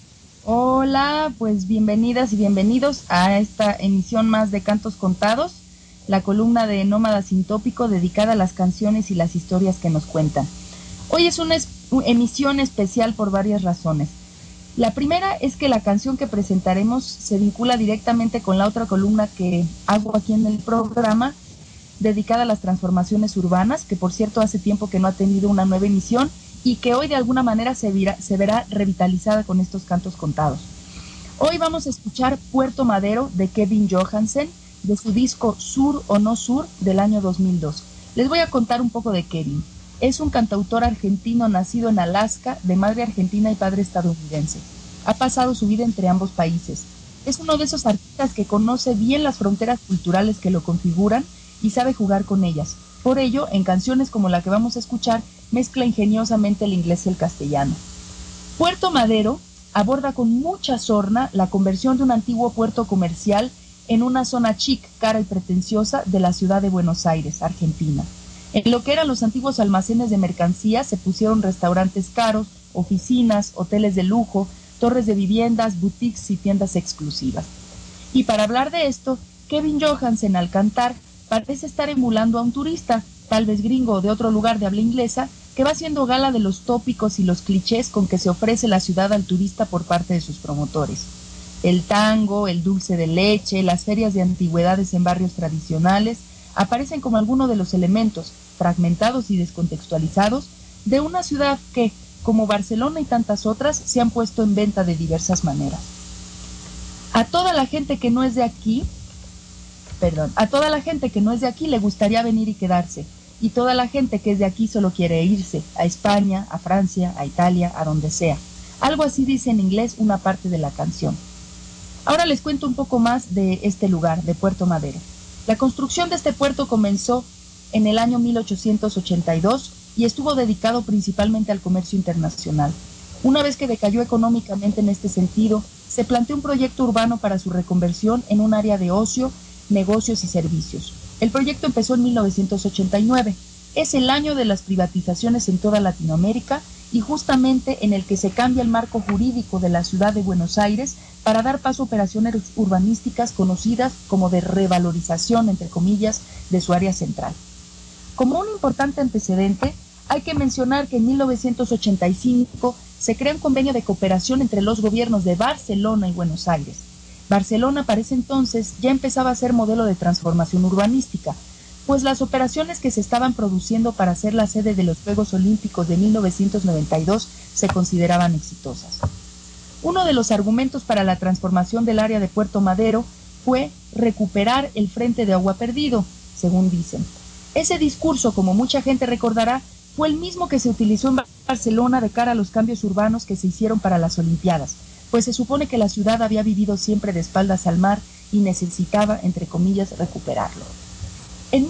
Hola, pues bienvenidas y bienvenidos a esta emisión más de Cantos Contados, la columna de Nómada Sin Tópico dedicada a las canciones y las historias que nos cuentan. Hoy es una emisión especial por varias razones. La primera es que la canción que presentaremos se vincula directamente con la otra columna que hago aquí en el programa, dedicada a las transformaciones urbanas, que por cierto hace tiempo que no ha tenido una nueva emisión y que hoy de alguna manera se verá revitalizada con estos cantos contados. Hoy vamos a escuchar Puerto Madero de Kevin Johansen, de su disco Sur o No Sur del año 2002. Les voy a contar un poco de Kevin. Es un cantautor argentino nacido en Alaska, de madre argentina y padre estadounidense. Ha pasado su vida entre ambos países. Es uno de esos artistas que conoce bien las fronteras culturales que lo configuran y sabe jugar con ellas. Por ello, en canciones como la que vamos a escuchar, mezcla ingeniosamente el inglés y el castellano. Puerto Madero aborda con mucha sorna la conversión de un antiguo puerto comercial en una zona chic, cara y pretenciosa de la ciudad de Buenos Aires, Argentina. En lo que eran los antiguos almacenes de mercancías se pusieron restaurantes caros, oficinas, hoteles de lujo, torres de viviendas, boutiques y tiendas exclusivas. Y para hablar de esto, Kevin Johansen al cantar parece estar emulando a un turista, tal vez gringo o de otro lugar de habla inglesa, que va haciendo gala de los tópicos y los clichés con que se ofrece la ciudad al turista por parte de sus promotores. El tango, el dulce de leche, las ferias de antigüedades en barrios tradicionales aparecen como algunos de los elementos, fragmentados y descontextualizados, de una ciudad que, como Barcelona y tantas otras, se han puesto en venta de diversas maneras. A toda la gente que no es de aquí le gustaría venir y quedarse, y toda la gente que es de aquí solo quiere irse, a España, a Francia, a Italia, a donde sea. Algo así dice en inglés una parte de la canción. Ahora les cuento un poco más de este lugar, de Puerto Madero. La construcción de este puerto comenzó en el año 1882 y estuvo dedicado principalmente al comercio internacional. Una vez que decayó económicamente en este sentido, se planteó un proyecto urbano para su reconversión en un área de ocio, negocios y servicios. El proyecto empezó en 1989. Es el año de las privatizaciones en toda Latinoamérica y justamente en el que se cambia el marco jurídico de la ciudad de Buenos Aires para dar paso a operaciones urbanísticas conocidas como de revalorización, entre comillas, de su área central. Como un importante antecedente, hay que mencionar que en 1985 se crea un convenio de cooperación entre los gobiernos de Barcelona y Buenos Aires. Barcelona para ese entonces ya empezaba a ser modelo de transformación urbanística, pues las operaciones que se estaban produciendo para ser la sede de los Juegos Olímpicos de 1992 se consideraban exitosas. Uno de los argumentos para la transformación del área de Puerto Madero fue recuperar el frente de agua perdido, según dicen. Ese discurso, como mucha gente recordará, fue el mismo que se utilizó en Barcelona de cara a los cambios urbanos que se hicieron para las Olimpiadas, pues se supone que la ciudad había vivido siempre de espaldas al mar y necesitaba, entre comillas, recuperarlo. En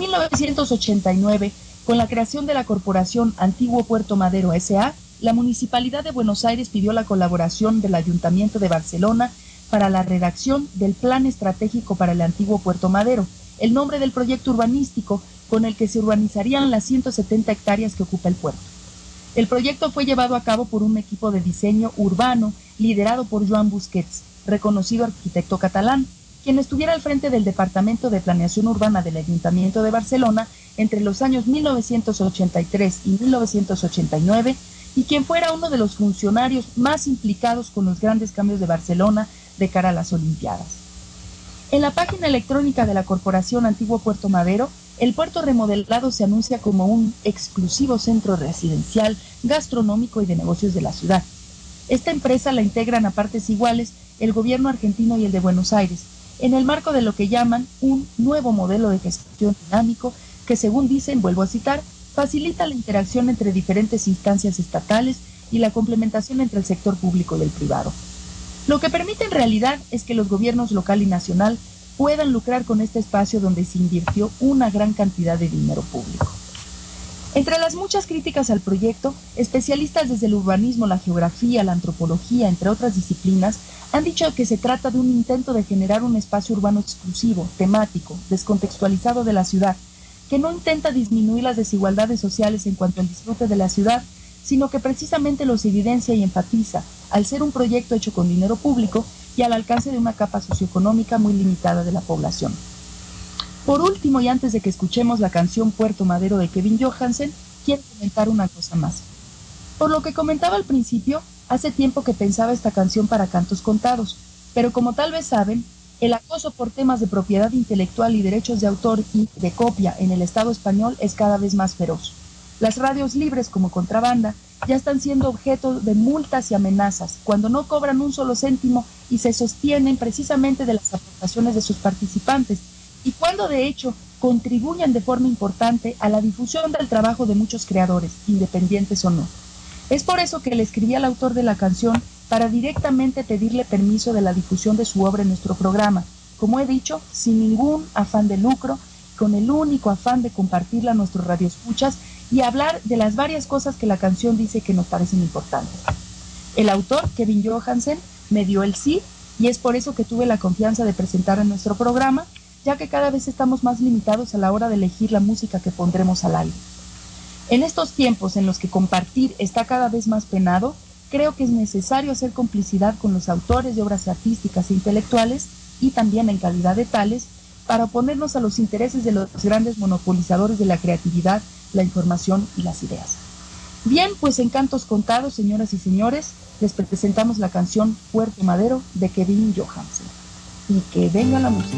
1989, con la creación de la corporación Antiguo Puerto Madero S.A., la Municipalidad de Buenos Aires pidió la colaboración del Ayuntamiento de Barcelona para la redacción del Plan Estratégico para el Antiguo Puerto Madero, el nombre del proyecto urbanístico con el que se urbanizarían las 170 hectáreas que ocupa el puerto. El proyecto fue llevado a cabo por un equipo de diseño urbano liderado por Joan Busquets, reconocido arquitecto catalán, quien estuviera al frente del Departamento de Planeación Urbana del Ayuntamiento de Barcelona entre los años 1983 y 1989 y quien fuera uno de los funcionarios más implicados con los grandes cambios de Barcelona de cara a las Olimpiadas. En la página electrónica de la Corporación Antiguo Puerto Madero, el puerto remodelado se anuncia como un exclusivo centro residencial, gastronómico y de negocios de la ciudad. Esta empresa la integran a partes iguales el gobierno argentino y el de Buenos Aires, en el marco de lo que llaman un nuevo modelo de gestión dinámico que, según dicen, vuelvo a citar, facilita la interacción entre diferentes instancias estatales y la complementación entre el sector público y el privado. Lo que permite en realidad es que los gobiernos local y nacional puedan lucrar con este espacio donde se invirtió una gran cantidad de dinero público. Entre las muchas críticas al proyecto, especialistas desde el urbanismo, la geografía, la antropología, entre otras disciplinas, han dicho que se trata de un intento de generar un espacio urbano exclusivo, temático, descontextualizado de la ciudad, que no intenta disminuir las desigualdades sociales en cuanto al disfrute de la ciudad, sino que precisamente los evidencia y enfatiza, al ser un proyecto hecho con dinero público y al alcance de una capa socioeconómica muy limitada de la población. Por último, y antes de que escuchemos la canción Puerto Madero de Kevin Johansen, quiero comentar una cosa más. Por lo que comentaba al principio, hace tiempo que pensaba esta canción para Cantos Contados, pero como tal vez saben, el acoso por temas de propiedad intelectual y derechos de autor y de copia en el Estado español es cada vez más feroz. Las radios libres como Contrabanda ya están siendo objeto de multas y amenazas cuando no cobran un solo céntimo y se sostienen precisamente de las aportaciones de sus participantes y cuando de hecho contribuyen de forma importante a la difusión del trabajo de muchos creadores, independientes o no. Es por eso que le escribí al autor de la canción para directamente pedirle permiso de la difusión de su obra en nuestro programa, como he dicho, sin ningún afán de lucro, con el único afán de compartirla a nuestros radioescuchas y hablar de las varias cosas que la canción dice que nos parecen importantes. El autor, Kevin Johansen, me dio el sí y es por eso que tuve la confianza de presentar en nuestro programa, ya que cada vez estamos más limitados a la hora de elegir la música que pondremos al aire. En estos tiempos en los que compartir está cada vez más penado, creo que es necesario hacer complicidad con los autores de obras artísticas e intelectuales y también en calidad de tales, para oponernos a los intereses de los grandes monopolizadores de la creatividad, la información y las ideas. Bien, pues en Cantos Contados, señoras y señores, les presentamos la canción Puerto Madero de Kevin Johansen. Y que venga la música.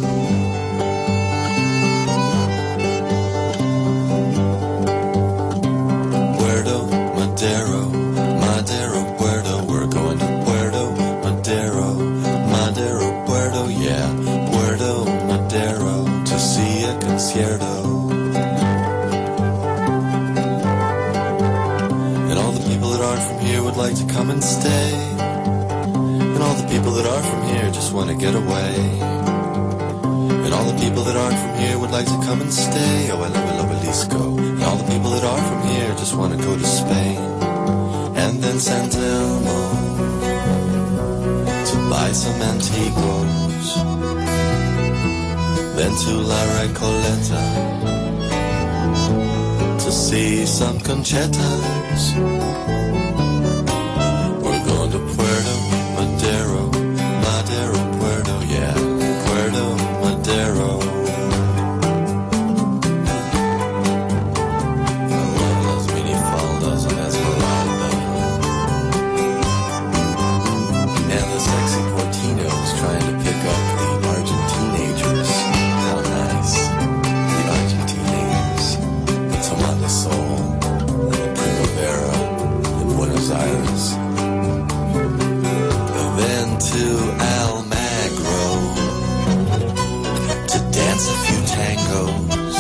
Puerto Madero, Madero, Puerto, we're going to Puerto Madero, Madero, Puerto, yeah, Puerto Madero, to see a concierto. And all the people that aren't from here would like to come and stay. And all the people that are from here just want to get away. And all the people that aren't from here would like to come and stay. Oh, I love Jalisco. And all the people that are from here just want to go to Spain. And then San Telmo to buy some Antiguos. Then to La Recoleta to see some Conchetas. We're going to Puerto Madero, Madero, Puerto, yeah, Puerto Madero. I love los minifaldas and Esmeralda. And the sexy Portinos trying to pick up the Argentinagers. How nice. The Argentinagers, the Tomate Sol, and the Primavera in Buenos Aires. Then to Almagro to dance a few tangos.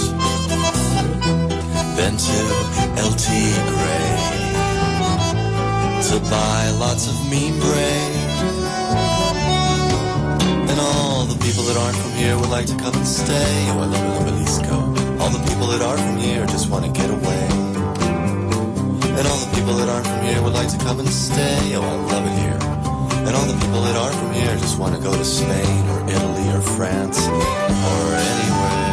Then to El Tigre to buy lots of mimbre. And all the people that aren't from here would like to come and stay. Oh, I love Jalisco. All the people that are from here just want to get away. And all the people that aren't from here would like to come and stay. Oh, I love it here. And all the people that are from here just want to go to Spain or Italy or France or anywhere.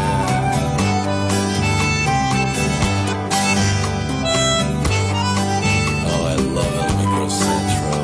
Oh, I love El Micro Centro.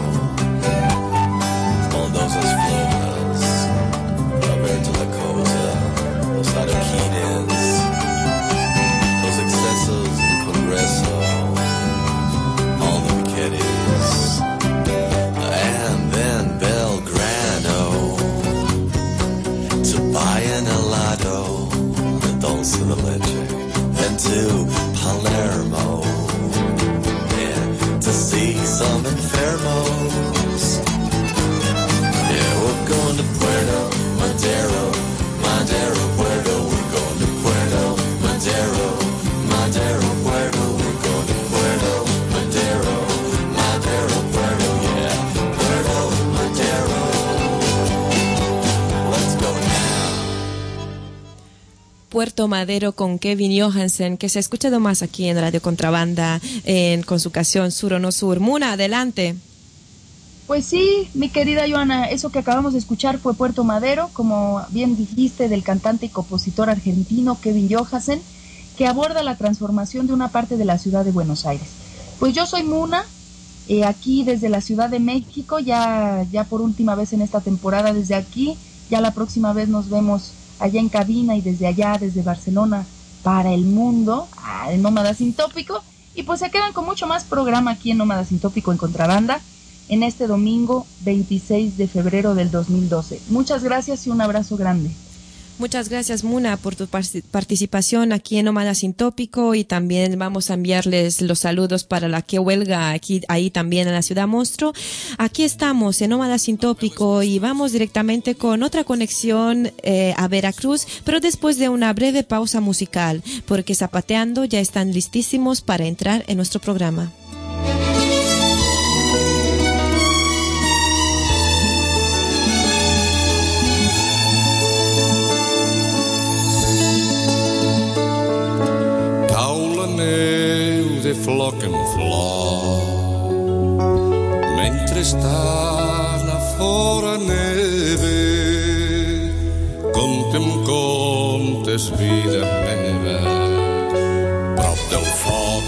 All those Floras, Alberto La Cosa, los Adoquines, los Excesos in Congreso, all the Piquetes. And then Belgrano to buy an helado, the dulce de leche. Then to Palermo, yeah, to see some enfermos. Yeah, we're going to Puerto Madero, Madero, Puerto. We're going to Puerto Madero, Madero, Puerto. We're going to Puerto Madero, Madero, Puerto, yeah. Puerto Madero con Kevin Johansen, que se ha escuchado más aquí en Radio Contrabanda con su canción Sur o No Sur. Muna, adelante. Pues sí, mi querida Joana, eso que acabamos de escuchar fue Puerto Madero, como bien dijiste, del cantante y compositor argentino Kevin Johansen, que aborda la transformación de una parte de la ciudad de Buenos Aires. Pues yo soy Muna, aquí desde la Ciudad de México, ya por última vez en esta temporada desde aquí, ya la próxima vez nos vemos allá en cabina y desde allá, desde Barcelona, para el mundo, en Nómada Sin Tópico, y pues se quedan con mucho más programa aquí en Nómada Sin Tópico en Contrabanda, en este domingo 26 de febrero del 2012. Muchas gracias y un abrazo grande. Muchas gracias, Muna, por tu participación aquí en Nómada Sin Tópico, y también vamos a enviarles los saludos para la que huelga ahí también en la Ciudad Monstruo. Aquí estamos en Nómada Sin Tópico y vamos directamente con otra conexión a Veracruz, pero después de una breve pausa musical, porque Zapateando ya están listísimos para entrar en nuestro programa. Neu de floc en flor, mentre està la fora neve, contem contes, vida meva, prop del foc.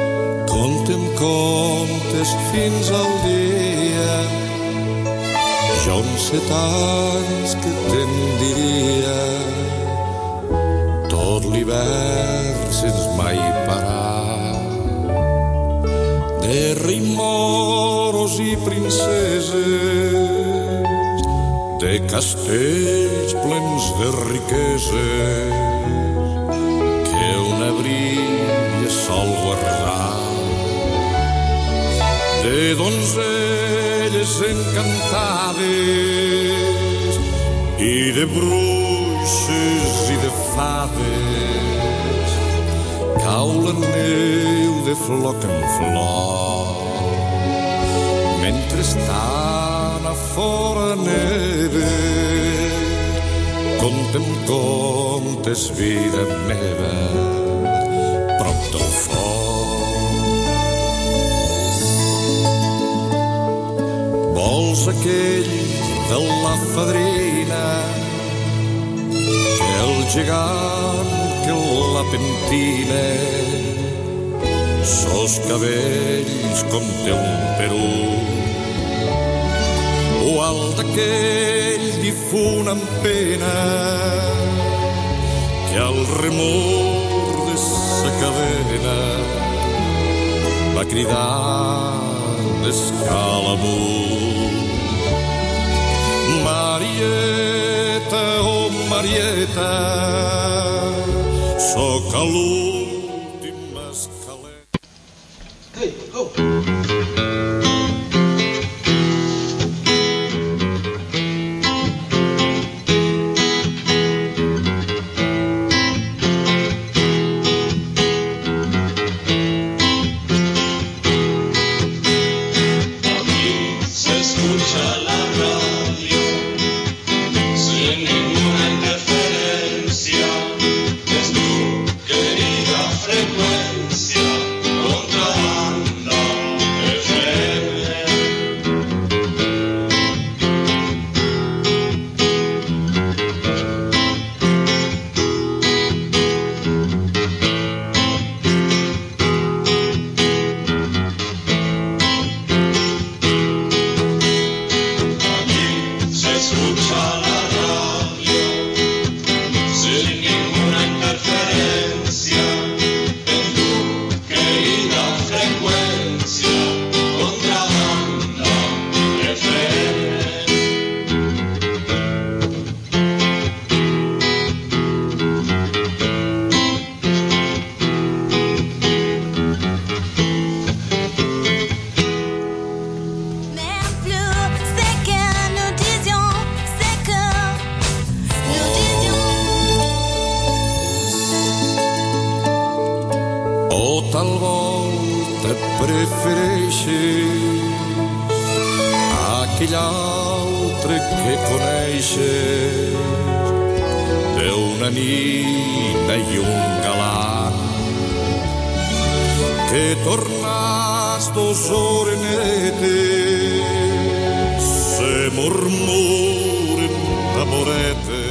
Contem contes fins al dia Jo en 7 anys que te'n diria tot l'hivern sense mai parar, de rei moros i princeses, de castells plens de riqueses, que un abril sol guardar, de donzelles encantades i de bruixes i de fades. Cau la neu de floc en flor, mentre estan a fora neve. Contem contes, vida meva, prop del foc. Vols aquell de la fadrina, que el gegant que la pentina, sos cabells com té un Perú, o el d'aquell difunt amb pena, que al remor de sa cadena va cridar d'escala amunt. Marieta, oh Marieta, soc a l'últim escalet. Hey, go! tal volta prefereixes aquell altre que coneixes d'una nina i un galant que tornas dos orenetes se murmuren d'amoretes.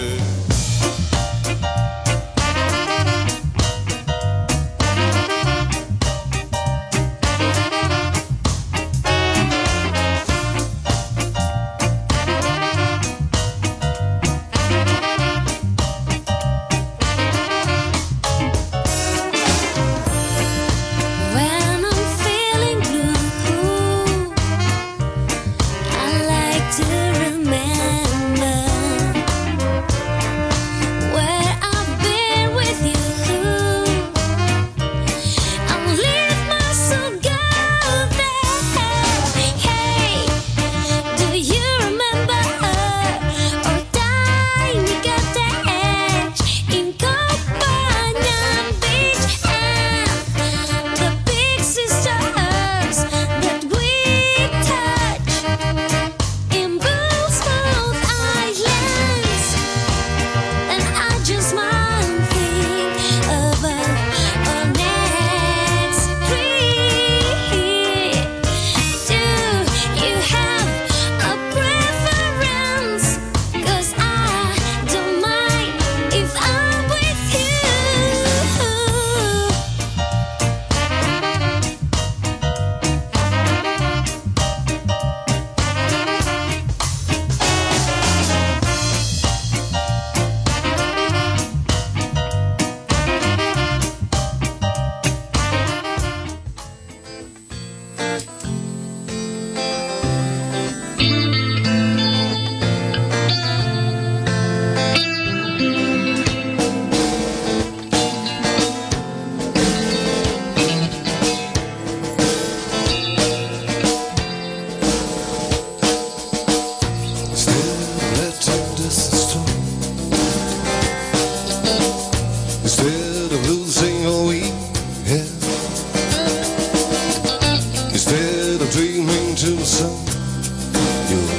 dreaming to the sun. You'll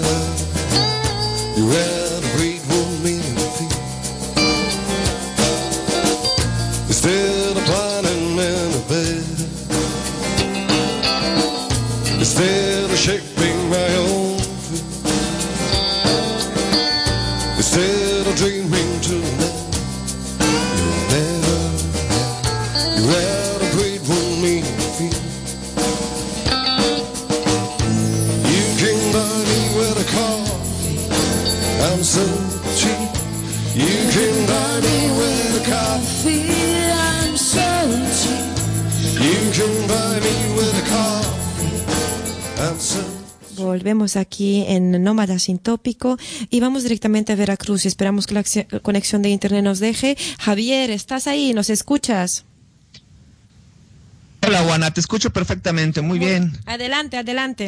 never breed with me feet. Instead of planning in a bed, instead of shaping my own feet, instead of dreaming to the night, you'll never breed with me feet. You can buy me with a car, I'm so cheap. You can buy me with a coffee, I'm so cheap. You can buy me with a coffee, I'm so cheap. Volvemos aquí en Nómada Sin Tópico y vamos directamente a Veracruz. Esperamos que la conexión de internet nos deje. Javier, ¿estás ahí? ¿Nos escuchas? Hola, Juana, te escucho perfectamente, muy bien. Adelante, adelante.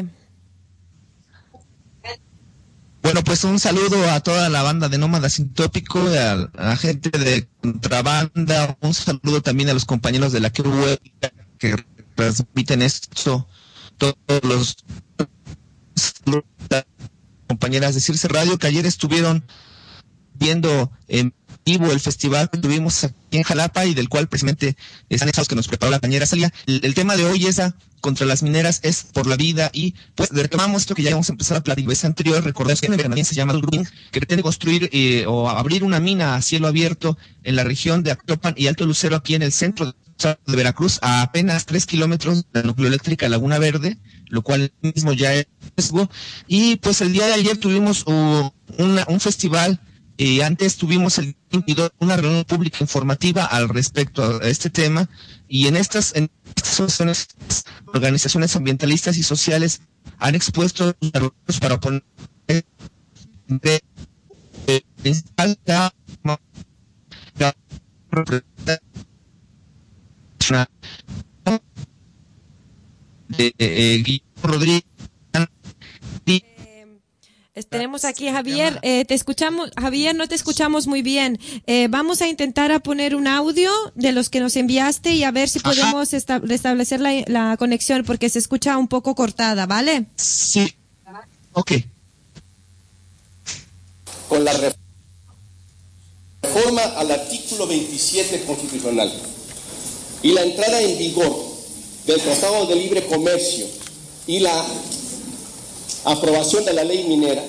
Bueno, pues un saludo a toda la banda de Nómada Sin Tópico, a la gente de Contrabanda, un saludo también a los compañeros de la QV que transmiten esto, todos los compañeras de Circe Radio que ayer estuvieron viendo en vivo el festival que tuvimos aquí en Jalapa y del cual precisamente están esos que nos preparó la cañera Salía. El tema de hoy es contra las mineras, es por la vida y pues retomamos esto que ya hemos empezado a platicar vez anterior. Recordemos que también se llama Green, que pretende construir o abrir una mina a cielo abierto en la región de Actopan y Alto Lucero, aquí en el centro de Veracruz, a apenas 3 kilómetros de la nucleoeléctrica Laguna Verde, lo cual mismo ya es riesgo. Y pues el día de ayer tuvimos un festival. Antes tuvimos una reunión pública informativa al respecto a este tema, y en estas organizaciones ambientalistas y sociales han expuesto sus argumentos para oponer Guillermo Rodríguez. Tenemos aquí a Javier, te escuchamos, Javier, no te escuchamos muy bien. Vamos a intentar a poner un audio de los que nos enviaste y a ver si podemos restablecer la conexión, porque se escucha un poco cortada, ¿vale? Sí, ok. Con la reforma al artículo 27 constitucional y la entrada en vigor del Tratado de Libre Comercio y la aprobación de la ley minera,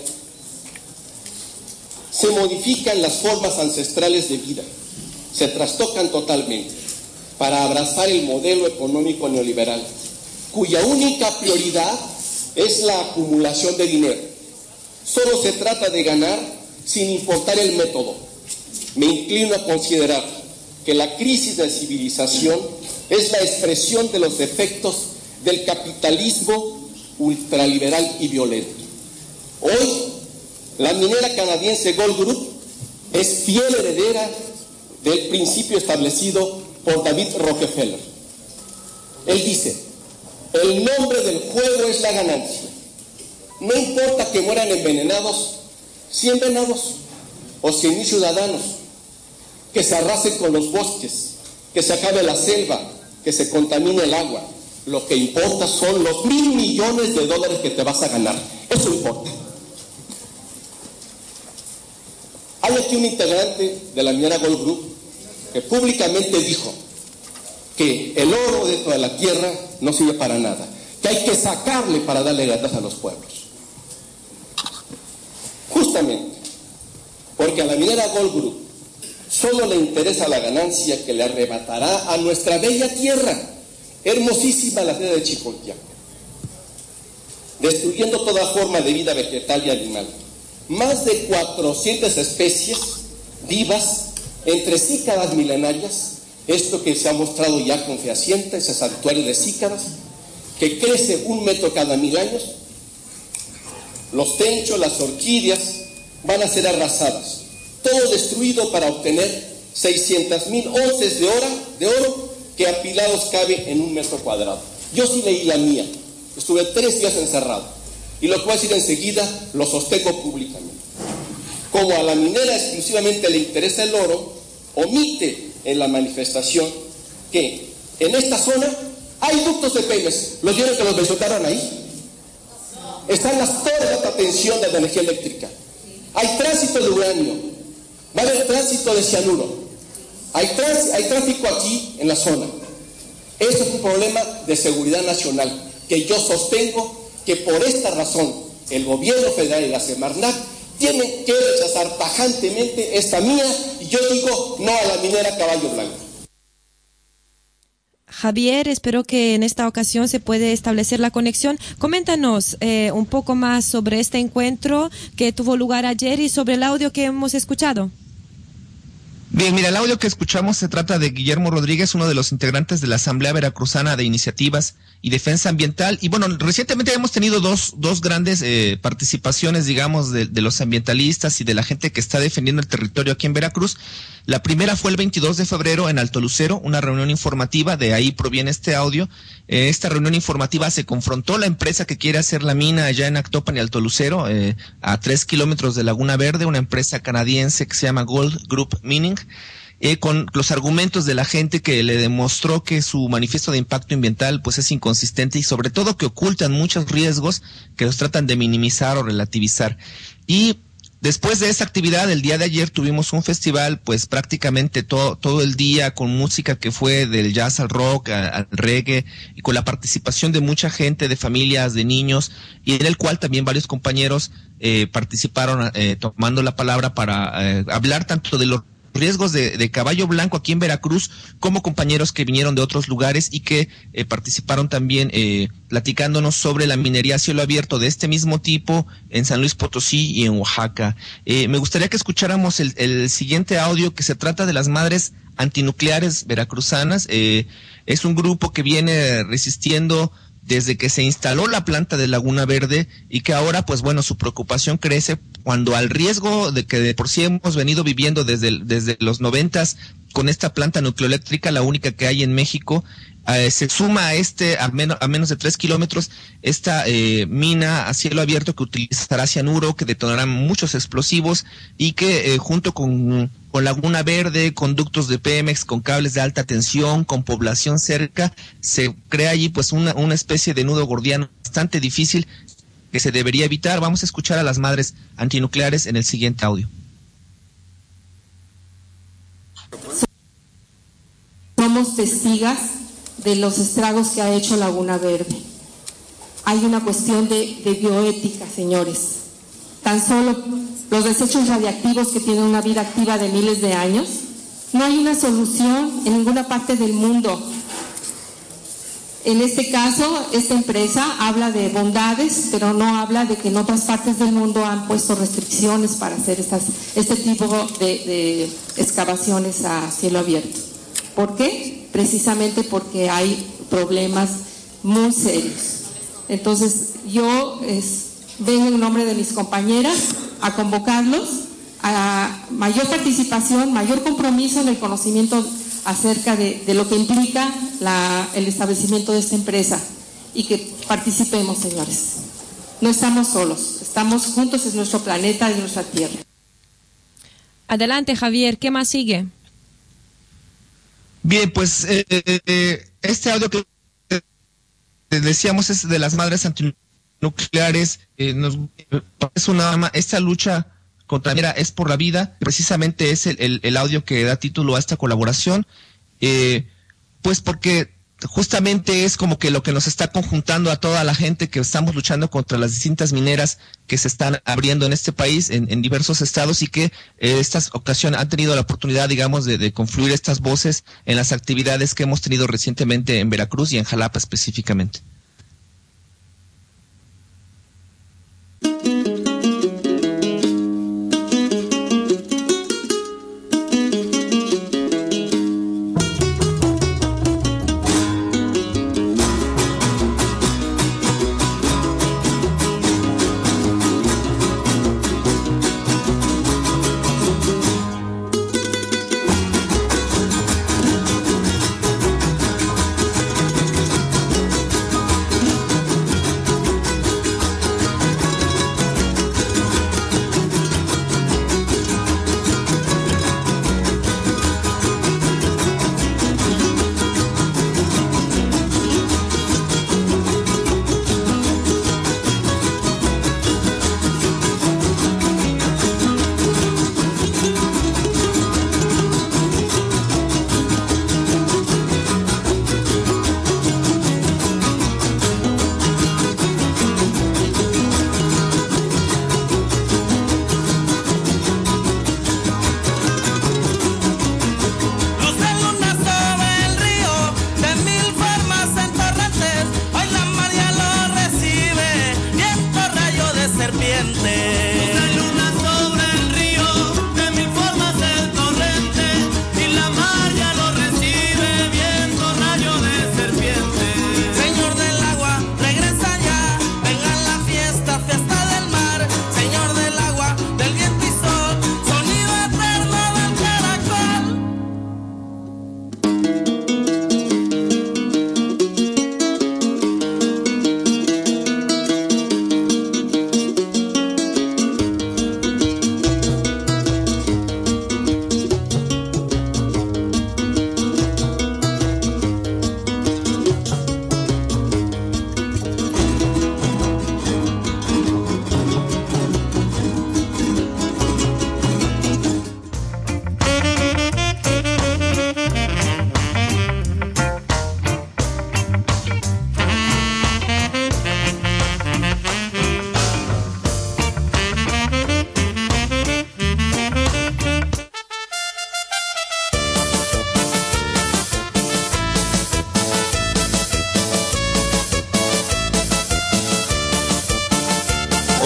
se modifican las formas ancestrales de vida, se trastocan totalmente para abrazar el modelo económico neoliberal, cuya única prioridad es la acumulación de dinero. Solo se trata de ganar sin importar el método. Me inclino a considerar que la crisis de civilización es la expresión de los defectos del capitalismo ultraliberal y violento. Hoy, la minera canadiense Gold Group es fiel heredera del principio establecido por David Rockefeller. Él dice: el nombre del juego es la ganancia. No importa que mueran envenenados 100 venados o 100,000 ciudadanos, que se arrasen con los bosques, que se acabe la selva, que se contamine el agua. Lo que importa son los $1,000 millones que te vas a ganar. Eso importa. Hay aquí un integrante de la minera Gold Group que públicamente dijo que el oro dentro de la tierra no sirve para nada, que hay que sacarle para darle gracias a los pueblos. Justamente porque a la minera Gold Group solo le interesa la ganancia que le arrebatará a nuestra bella tierra, hermosísima la ciudad de Chicoteac, destruyendo toda forma de vida vegetal y animal. Más de 400 especies vivas, entre cícadas milenarias, esto que se ha mostrado ya con fehaciente, ese santuario de cícadas, que crece 1 metro cada 1000 años. Los tenchos, las orquídeas van a ser arrasadas, todo destruido para obtener 600,000 onces de oro que apilados cabe en 1 metro cuadrado. Yo sí leí la mía, estuve 3 días encerrado, y lo que voy a decir enseguida lo sostengo públicamente. Como a la minera exclusivamente le interesa el oro, omite en la manifestación que en esta zona Hay ductos de Pemex, ¿los vieron que los besotaron ahí? Están las torres de alta tensión de la energía eléctrica. Hay tránsito de uranio, va a haber tránsito de cianuro. Hay tráfico aquí en la zona. Esto es un problema de seguridad nacional que yo sostengo que por esta razón el gobierno federal y la Semarnat tienen que rechazar tajantemente esta mina, y yo digo no a la minera Caballo Blanco. Javier, espero que en esta ocasión se puede establecer la conexión. Coméntanos un poco más sobre este encuentro que tuvo lugar ayer y sobre el audio que hemos escuchado. Bien, mira, el audio que escuchamos se trata de Guillermo Rodríguez, uno de los integrantes de la Asamblea Veracruzana de Iniciativas y Defensa Ambiental. Y bueno, recientemente hemos tenido dos grandes participaciones, digamos, de los ambientalistas y de la gente que está defendiendo el territorio aquí en Veracruz. La primera fue el 22 de febrero en Alto Lucero, una reunión informativa, de ahí proviene este audio. Esta reunión informativa se confrontó la empresa que quiere hacer la mina allá en Actopan y Alto Lucero, a 3 kilómetros de Laguna Verde, una empresa canadiense que se llama Gold Group Mining, con los argumentos de la gente que le demostró que su manifiesto de impacto ambiental pues es inconsistente y sobre todo que ocultan muchos riesgos que los tratan de minimizar o relativizar. Y después de esa actividad, el día de ayer tuvimos un festival, pues prácticamente todo el día, con música que fue del jazz al rock, al reggae, y con la participación de mucha gente, de familias, de niños, y en el cual también varios compañeros participaron tomando la palabra para hablar tanto de los riesgos de Caballo Blanco aquí en Veracruz, como compañeros que vinieron de otros lugares y que participaron también platicándonos sobre la minería a cielo abierto de este mismo tipo en San Luis Potosí y en Oaxaca. Me gustaría que escucháramos el siguiente audio, que se trata de las Madres Antinucleares Veracruzanas. Es un grupo que viene resistiendo desde que se instaló la planta de Laguna Verde, y que ahora, pues bueno, su preocupación crece cuando al riesgo de que de por sí hemos venido viviendo desde los 90s con esta planta nucleoeléctrica, la única que hay en México, se suma a menos de 3 kilómetros esta mina a cielo abierto que utilizará cianuro, que detonará muchos explosivos, y que junto con Laguna Verde, con ductos de Pemex, con cables de alta tensión, con población cerca, se crea allí pues una especie de nudo gordiano bastante difícil que se debería evitar. Vamos a escuchar a las Madres Antinucleares en el siguiente audio. Somos testigas de los estragos que ha hecho Laguna Verde. Hay una cuestión de bioética, señores. Tan solo los desechos radiactivos que tienen una vida activa de miles de años, no hay una solución en ninguna parte del mundo. En este caso, esta empresa habla de bondades, pero no habla de que en otras partes del mundo han puesto restricciones para hacer este tipo de excavaciones a cielo abierto. ¿Por qué? Precisamente porque hay problemas muy serios. Entonces, yo vengo en nombre de mis compañeras a convocarlos a mayor participación, mayor compromiso en el conocimiento acerca de lo que implica el establecimiento de esta empresa, y que participemos, señores. No estamos solos, estamos juntos, es nuestro planeta, es nuestra tierra. Adelante, Javier, ¿qué más sigue? Bien, pues este audio que decíamos es de las Madres Antinucleares. Esta lucha contra la minera es por la vida, precisamente es el audio que da título a esta colaboración, pues porque justamente es como que lo que nos está conjuntando a toda la gente que estamos luchando contra las distintas mineras que se están abriendo en este país, en diversos estados, y que estas ocasiones han tenido la oportunidad, digamos, de confluir estas voces en las actividades que hemos tenido recientemente en Veracruz y en Jalapa específicamente.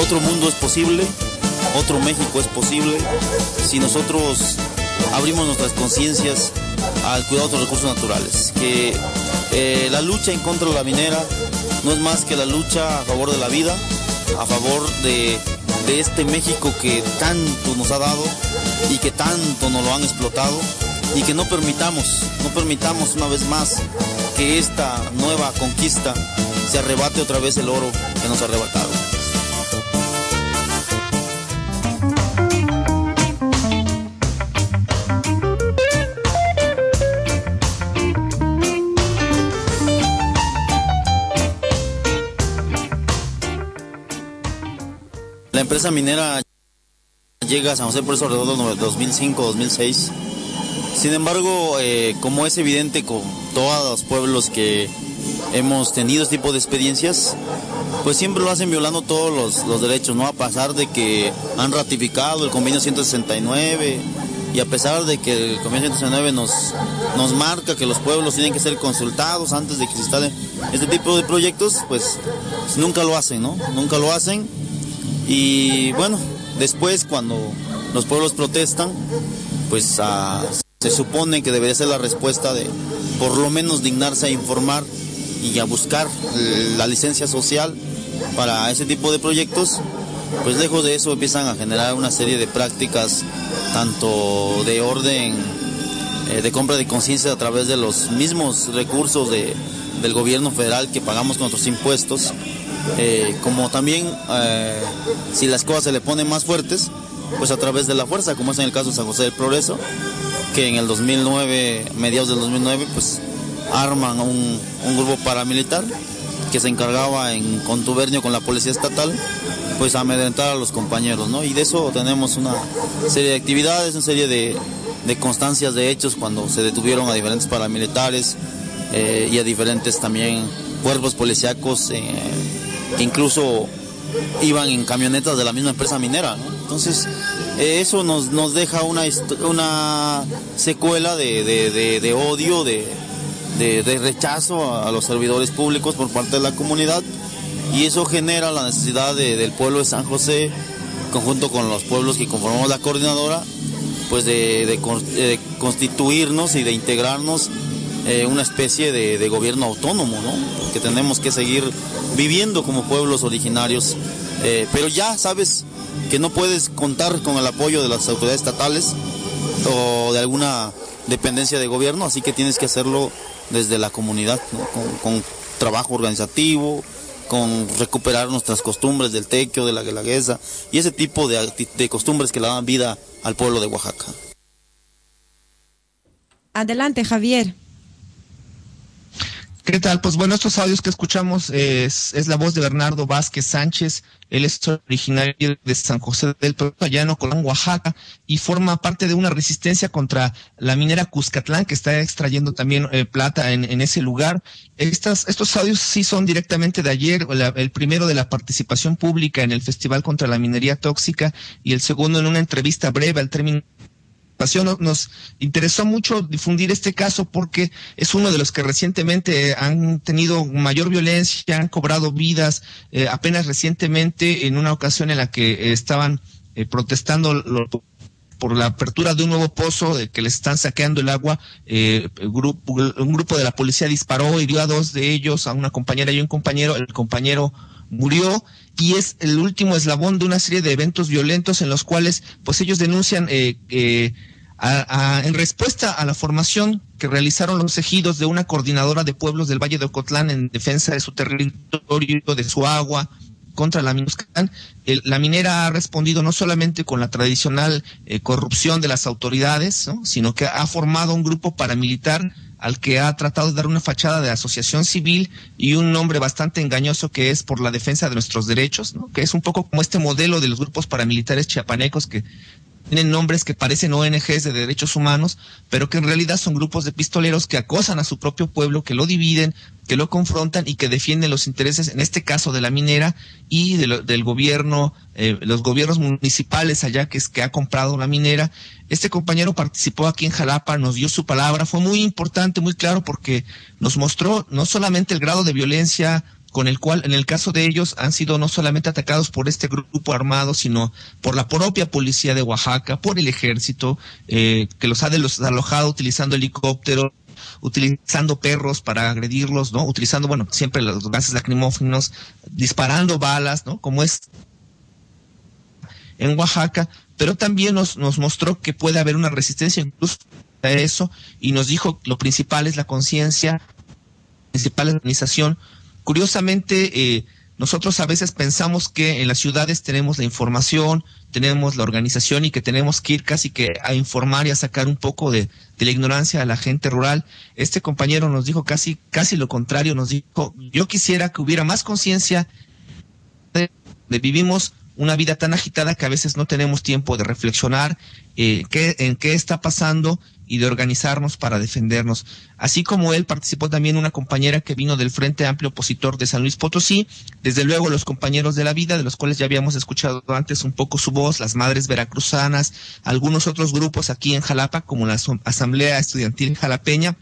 otro mundo es posible, otro México es posible, si nosotros abrimos nuestras conciencias al cuidado de los recursos naturales. Que la lucha en contra de la minera no es más que la lucha a favor de la vida, a favor de este México que tanto nos ha dado y que tanto nos lo han explotado, y que no permitamos una vez más que esta nueva conquista se arrebate otra vez el oro que nos arrebataron. La empresa minera llega a San José por eso alrededor de 2005-2006. Sin embargo, como es evidente con todos los pueblos que hemos tenido este tipo de experiencias, pues siempre lo hacen violando todos los derechos, ¿no? A pesar de que han ratificado el convenio 169 y a pesar de que el convenio 169 nos marca que los pueblos tienen que ser consultados antes de que se instalen este tipo de proyectos, pues nunca lo hacen, ¿no? Nunca lo hacen. Y bueno, después cuando los pueblos protestan, pues se supone que debería ser la respuesta de por lo menos dignarse a informar y a buscar la licencia social para ese tipo de proyectos. Pues lejos de eso empiezan a generar una serie de prácticas tanto de orden de compra de conciencia a través de los mismos recursos del gobierno federal que pagamos con nuestros impuestos, como también si las cosas se le ponen más fuertes, pues a través de la fuerza, como es en el caso de San José del Progreso, que en el 2009, mediados del 2009, pues arman un grupo paramilitar que se encargaba en contubernio con la policía estatal, pues amedrentar a los compañeros, ¿no? Y de eso tenemos una serie de actividades, una serie de constancias de hechos cuando se detuvieron a diferentes paramilitares y a diferentes también cuerpos policíacos que incluso iban en camionetas de la misma empresa minera, ¿no? Entonces eso nos deja una secuela de odio, de rechazo a los servidores públicos por parte de la comunidad, y eso genera la necesidad del pueblo de San José, conjunto con los pueblos que conformamos la coordinadora, pues de constituirnos y de integrarnos una especie de gobierno autónomo, ¿no? Porque tenemos que seguir viviendo como pueblos originarios, pero ya sabes que no puedes contar con el apoyo de las autoridades estatales o de alguna dependencia de gobierno, así que tienes que hacerlo desde la comunidad, ¿no? Con trabajo organizativo, con recuperar nuestras costumbres del tequio, de la guelaguesa y ese tipo de costumbres que le dan vida al pueblo de Oaxaca. Adelante, Javier. ¿Qué tal? Pues bueno, estos audios que escuchamos es la voz de Bernardo Vázquez Sánchez. Él es originario de San José del Progreso, allá en Ocotlán, Oaxaca, y forma parte de una resistencia contra la minera Cuscatlán, que está extrayendo también plata en ese lugar. Estos audios sí son directamente de ayer, el primero de la participación pública en el Festival contra la Minería Tóxica y el segundo en una entrevista breve al término. Nos interesó mucho difundir este caso porque es uno de los que recientemente han tenido mayor violencia, han cobrado vidas. Apenas recientemente, en una ocasión en la que estaban protestando por la apertura de un nuevo pozo que les están saqueando el agua, un grupo de la policía disparó, hirió a dos de ellos, a una compañera y un compañero. El compañero murió, y es el último eslabón de una serie de eventos violentos en los cuales pues ellos denuncian en respuesta a la formación que realizaron los ejidos de una coordinadora de pueblos del Valle de Ocotlán en defensa de su territorio, de su agua, contra la minera. La minera ha respondido no solamente con la tradicional corrupción de las autoridades, ¿no?, sino que ha formado un grupo paramilitar al que ha tratado de dar una fachada de asociación civil y un nombre bastante engañoso que es por la defensa de nuestros derechos, ¿no?, que es un poco como este modelo de los grupos paramilitares chiapanecos que tienen nombres que parecen ONGs de derechos humanos, pero que en realidad son grupos de pistoleros que acosan a su propio pueblo, que lo dividen, que lo confrontan y que defienden los intereses, en este caso de la minera y del gobierno, los gobiernos municipales allá que ha comprado la minera. Este compañero participó aquí en Jalapa, nos dio su palabra, fue muy importante, muy claro, porque nos mostró no solamente el grado de violencia con el cual, en el caso de ellos, han sido no solamente atacados por este grupo armado, sino por la propia policía de Oaxaca, por el ejército, que los ha desalojado utilizando helicópteros, utilizando perros para agredirlos, ¿no? Utilizando, bueno, siempre los gases lacrimógenos, disparando balas, ¿no? Como es en Oaxaca, pero también nos mostró que puede haber una resistencia incluso a eso, y nos dijo lo principal es la conciencia, la principal organización. Curiosamente, nosotros a veces pensamos que en las ciudades tenemos la información, tenemos la organización y que tenemos que ir casi que a informar y a sacar un poco de la ignorancia a la gente rural. Este compañero nos dijo casi lo contrario, nos dijo, yo quisiera que hubiera más conciencia de vivimos una vida tan agitada que a veces no tenemos tiempo de reflexionar en qué está pasando y de organizarnos para defendernos. Así como él, participó también una compañera que vino del Frente Amplio Opositor de San Luis Potosí, desde luego los compañeros de la vida, de los cuales ya habíamos escuchado antes un poco su voz, las madres veracruzanas, algunos otros grupos aquí en Jalapa, como la Asamblea Estudiantil Jalapeña.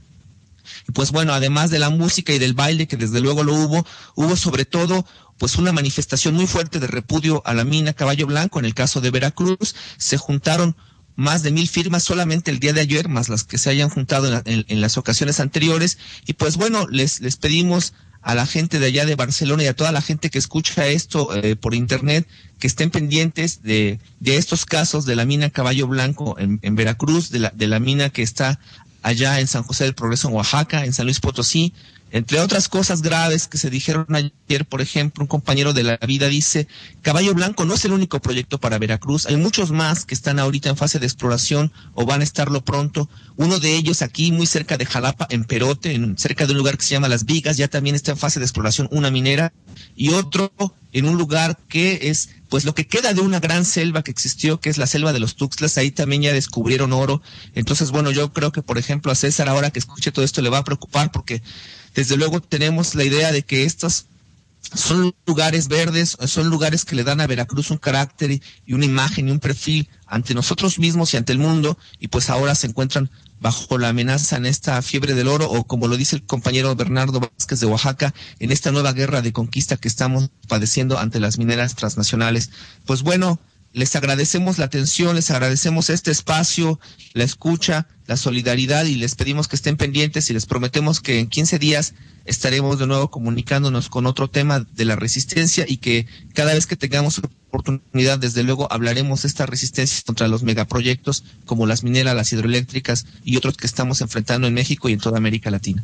Y pues bueno, además de la música y del baile, que desde luego lo hubo sobre todo pues una manifestación muy fuerte de repudio a la mina Caballo Blanco. En el caso de Veracruz, se juntaron más de 1,000 firmas solamente el día de ayer, más las que se hayan juntado en las ocasiones anteriores. Y pues bueno, les pedimos a la gente de allá de Barcelona y a toda la gente que escucha esto por internet, que estén pendientes de estos casos de la mina Caballo Blanco en Veracruz, de la mina que está allá en San José del Progreso, en Oaxaca, en San Luis Potosí. Entre otras cosas graves que se dijeron ayer, por ejemplo, un compañero de la vida dice, Caballo Blanco no es el único proyecto para Veracruz, hay muchos más que están ahorita en fase de exploración o van a estarlo pronto. Uno de ellos aquí, muy cerca de Jalapa, en Perote, cerca de un lugar que se llama Las Vigas, ya también está en fase de exploración una minera, y otro en un lugar que es pues lo que queda de una gran selva que existió, que es la selva de los Tuxtlas. Ahí también ya descubrieron oro. Entonces, bueno, yo creo que, por ejemplo, a César, ahora que escuche todo esto, le va a preocupar, porque desde luego tenemos la idea de que estos son lugares verdes, son lugares que le dan a Veracruz un carácter y una imagen y un perfil ante nosotros mismos y ante el mundo, y pues ahora se encuentran bajo la amenaza en esta fiebre del oro, o como lo dice el compañero Bernardo Vázquez de Oaxaca, en esta nueva guerra de conquista que estamos padeciendo ante las mineras transnacionales. Pues bueno, les agradecemos la atención, les agradecemos este espacio, la escucha, la solidaridad, y les pedimos que estén pendientes y les prometemos que en 15 días estaremos de nuevo comunicándonos con otro tema de la resistencia, y que cada vez que tengamos oportunidad, desde luego, hablaremos de esta resistencia contra los megaproyectos como las mineras, las hidroeléctricas y otros que estamos enfrentando en México y en toda América Latina.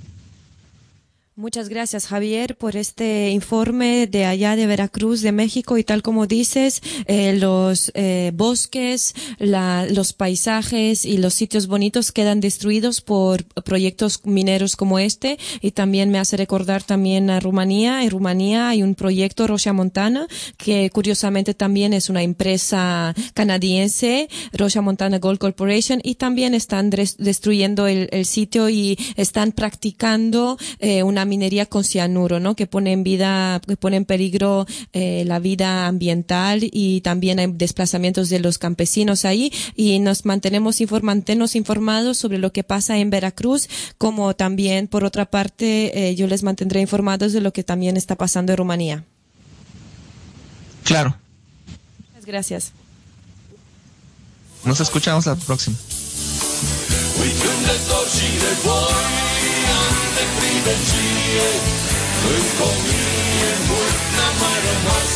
Muchas gracias, Javier, por este informe de allá de Veracruz, de México, y tal como dices, los bosques, los paisajes y los sitios bonitos quedan destruidos por proyectos mineros como este, y también me hace recordar también a Rumanía. En Rumanía hay un proyecto Roșia Montana, que curiosamente también es una empresa canadiense, Roșia Montana Gold Corporation, y también están destruyendo el sitio y están practicando una minería con cianuro, ¿no? Que pone en peligro la vida ambiental, y también hay desplazamientos de los campesinos ahí, y mantenernos informados sobre lo que pasa en Veracruz, como también, por otra parte, yo les mantendré informados de lo que también está pasando en Rumanía. Claro. Muchas gracias. Nos escuchamos la próxima. Încă o mie mult n-a mai rămas.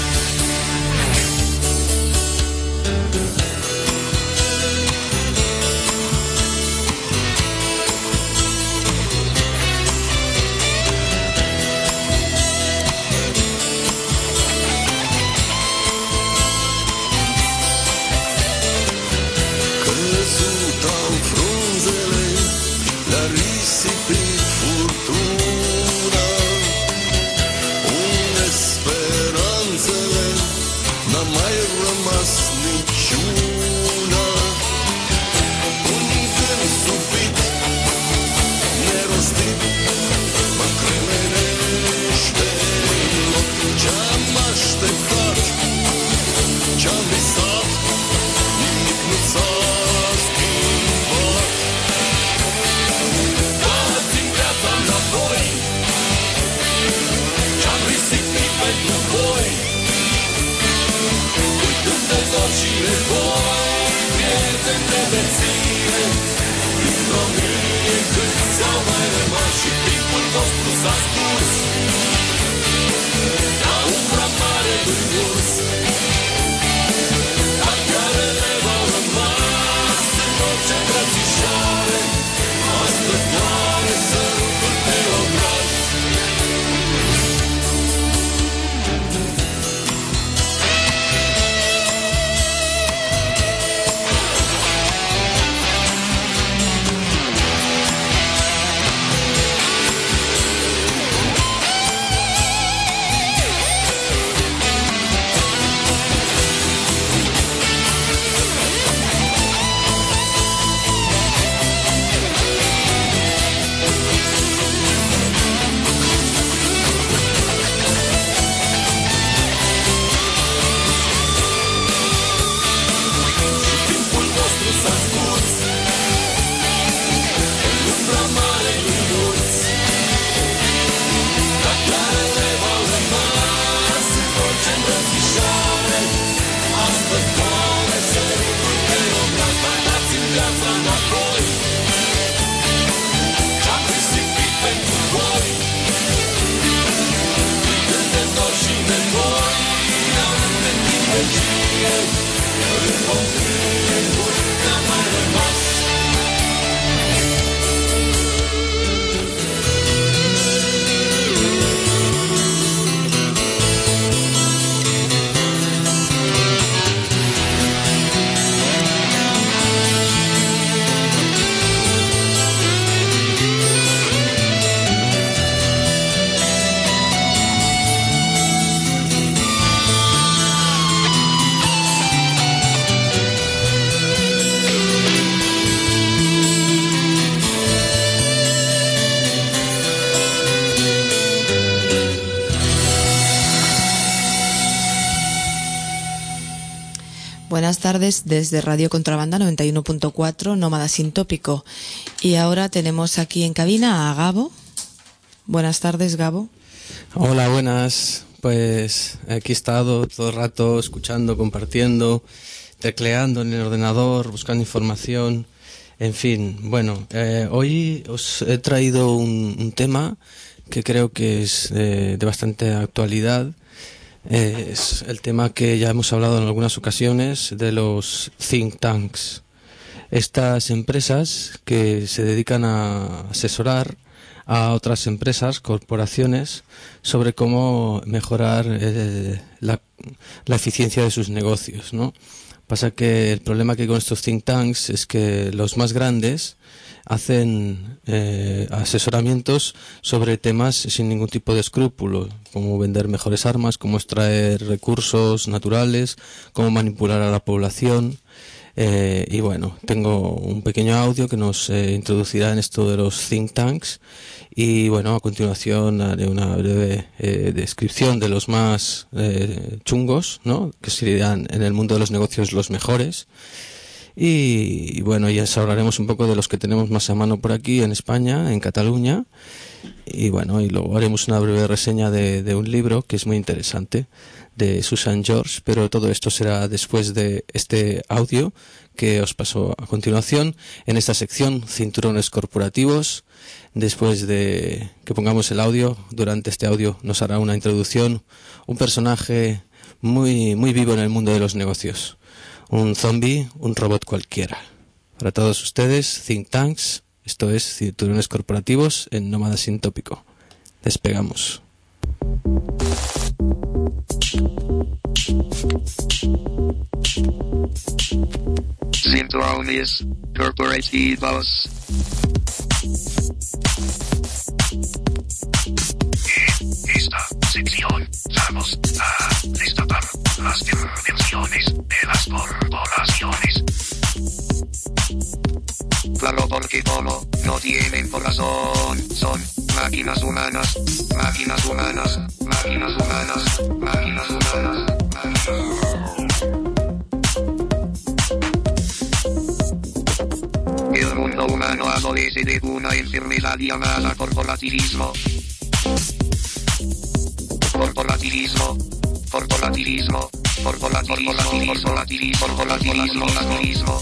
Căzut au frunzele, le-a risipit furtuna. voi pierdem nedrețire. Din românie cât s-au mai rămas și timpul vostru s-a scurs ca umbra marelui urs. Dar carele v-au rămas în orice îmbrățișare, astăzi doare sărutul pe obraz. Buenas tardes desde Radio Contrabanda 91.4, Nómada Sin Tópico. Y ahora tenemos aquí en cabina a Gabo. Buenas tardes, Gabo. Hola, buenas. Pues aquí he estado todo el rato escuchando, compartiendo, tecleando en el ordenador, buscando información. En fin, bueno, hoy os he traído un tema que creo que es de bastante actualidad. Es el tema que ya hemos hablado en algunas ocasiones de los think tanks. Estas empresas que se dedican a asesorar a otras empresas, corporaciones, sobre cómo mejorar la eficiencia de sus negocios, ¿no? Pasa que el problema que hay con estos think tanks es que los más grandes hacen asesoramientos sobre temas sin ningún tipo de escrúpulo, como vender mejores armas, cómo extraer recursos naturales, cómo manipular a la población. Y bueno, tengo un pequeño audio que nos introducirá en esto de los think tanks. Y bueno, a continuación haré una breve descripción de los más chungos, ¿no? Que serían en el mundo de los negocios los mejores. Y bueno, ya hablaremos un poco de los que tenemos más a mano por aquí en España, en Cataluña. Y bueno, y luego haremos una breve reseña de un libro que es muy interesante, de Susan George, pero todo esto será después de este audio que os paso a continuación en esta sección Cinturones Corporativos. Después de que pongamos el audio, durante este audio nos hará una introducción un personaje muy vivo en el mundo de los negocios. Un zombie, un robot cualquiera. Para todos ustedes, think tanks, esto es Cinturones Corporativos en Nómada Sin Tópico. Despegamos. Cinturones Corporativos. En esta sección vamos a destapar las perversiones de las corporaciones. Claro, porque todo no tienen corazón, son máquinas humanas, máquinas humanas, máquinas humanas, máquinas humanas, El mundo humano adolece de una enfermedad llamada corporativismo. Corporativismo, corporativismo, Corporativismo.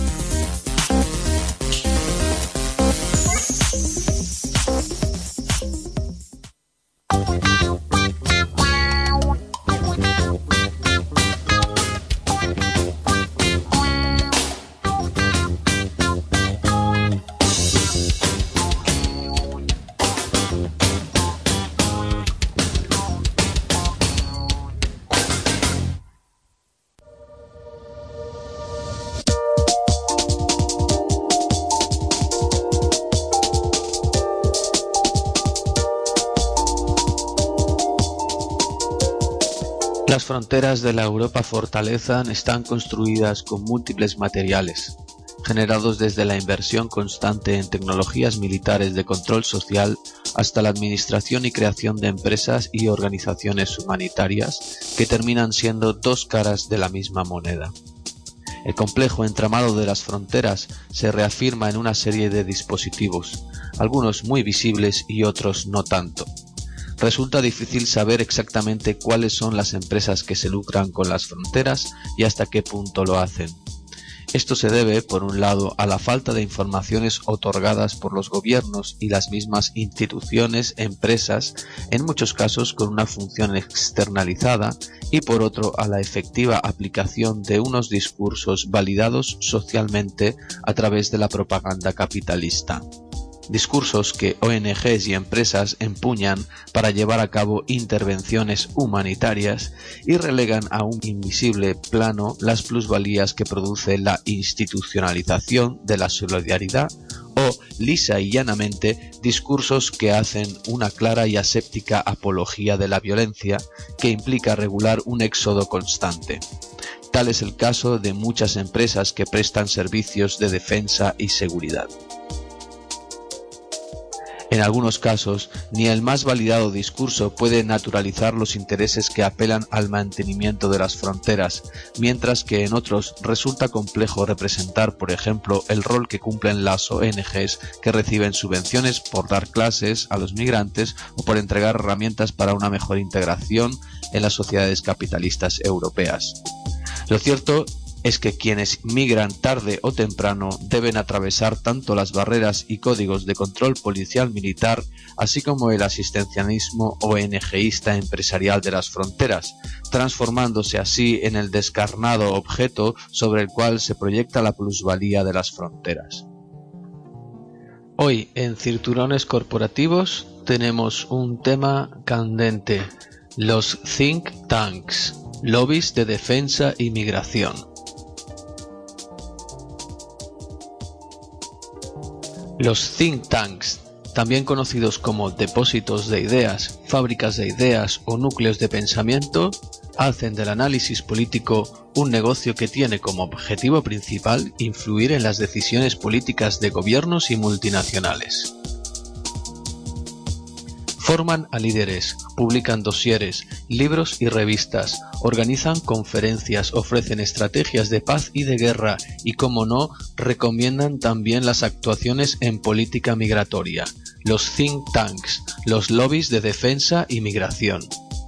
Las fronteras de la Europa fortaleza están construidas con múltiples materiales, generados desde la inversión constante en tecnologías militares de control social hasta la administración y creación de empresas y organizaciones humanitarias que terminan siendo dos caras de la misma moneda. El complejo entramado de las fronteras se reafirma en una serie de dispositivos, algunos muy visibles y otros no tanto. Resulta difícil saber exactamente cuáles son las empresas que se lucran con las fronteras y hasta qué punto lo hacen. Esto se debe, por un lado, a la falta de informaciones otorgadas por los gobiernos y las mismas instituciones, empresas, en muchos casos con una función externalizada, y por otro a la efectiva aplicación de unos discursos validados socialmente a través de la propaganda capitalista. Discursos que ONGs y empresas empuñan para llevar a cabo intervenciones humanitarias y relegan a un invisible plano las plusvalías que produce la institucionalización de la solidaridad o, lisa y llanamente, discursos que hacen una clara y aséptica apología de la violencia que implica regular un éxodo constante. Tal es el caso de muchas empresas que prestan servicios de defensa y seguridad. En algunos casos, ni el más validado discurso puede naturalizar los intereses que apelan al mantenimiento de las fronteras, mientras que en otros resulta complejo representar, por ejemplo, el rol que cumplen las ONGs que reciben subvenciones por dar clases a los migrantes o por entregar herramientas para una mejor integración en las sociedades capitalistas europeas. Lo cierto es que quienes migran tarde o temprano deben atravesar tanto las barreras y códigos de control policial militar, así como el asistencialismo ONGista empresarial de las fronteras, transformándose así en el descarnado objeto sobre el cual se proyecta la plusvalía de las fronteras. Hoy en Cinturones Corporativos tenemos un tema candente: los think tanks, lobbies de defensa y migración. Los think tanks, también conocidos como depósitos de ideas, fábricas de ideas o núcleos de pensamiento, hacen del análisis político un negocio que tiene como objetivo principal influir en las decisiones políticas de gobiernos y multinacionales. Forman a líderes, publican dosieres, libros y revistas, organizan conferencias, ofrecen estrategias de paz y de guerra y, como no, recomiendan también las actuaciones en política migratoria, los think tanks, los lobbies de defensa y migración.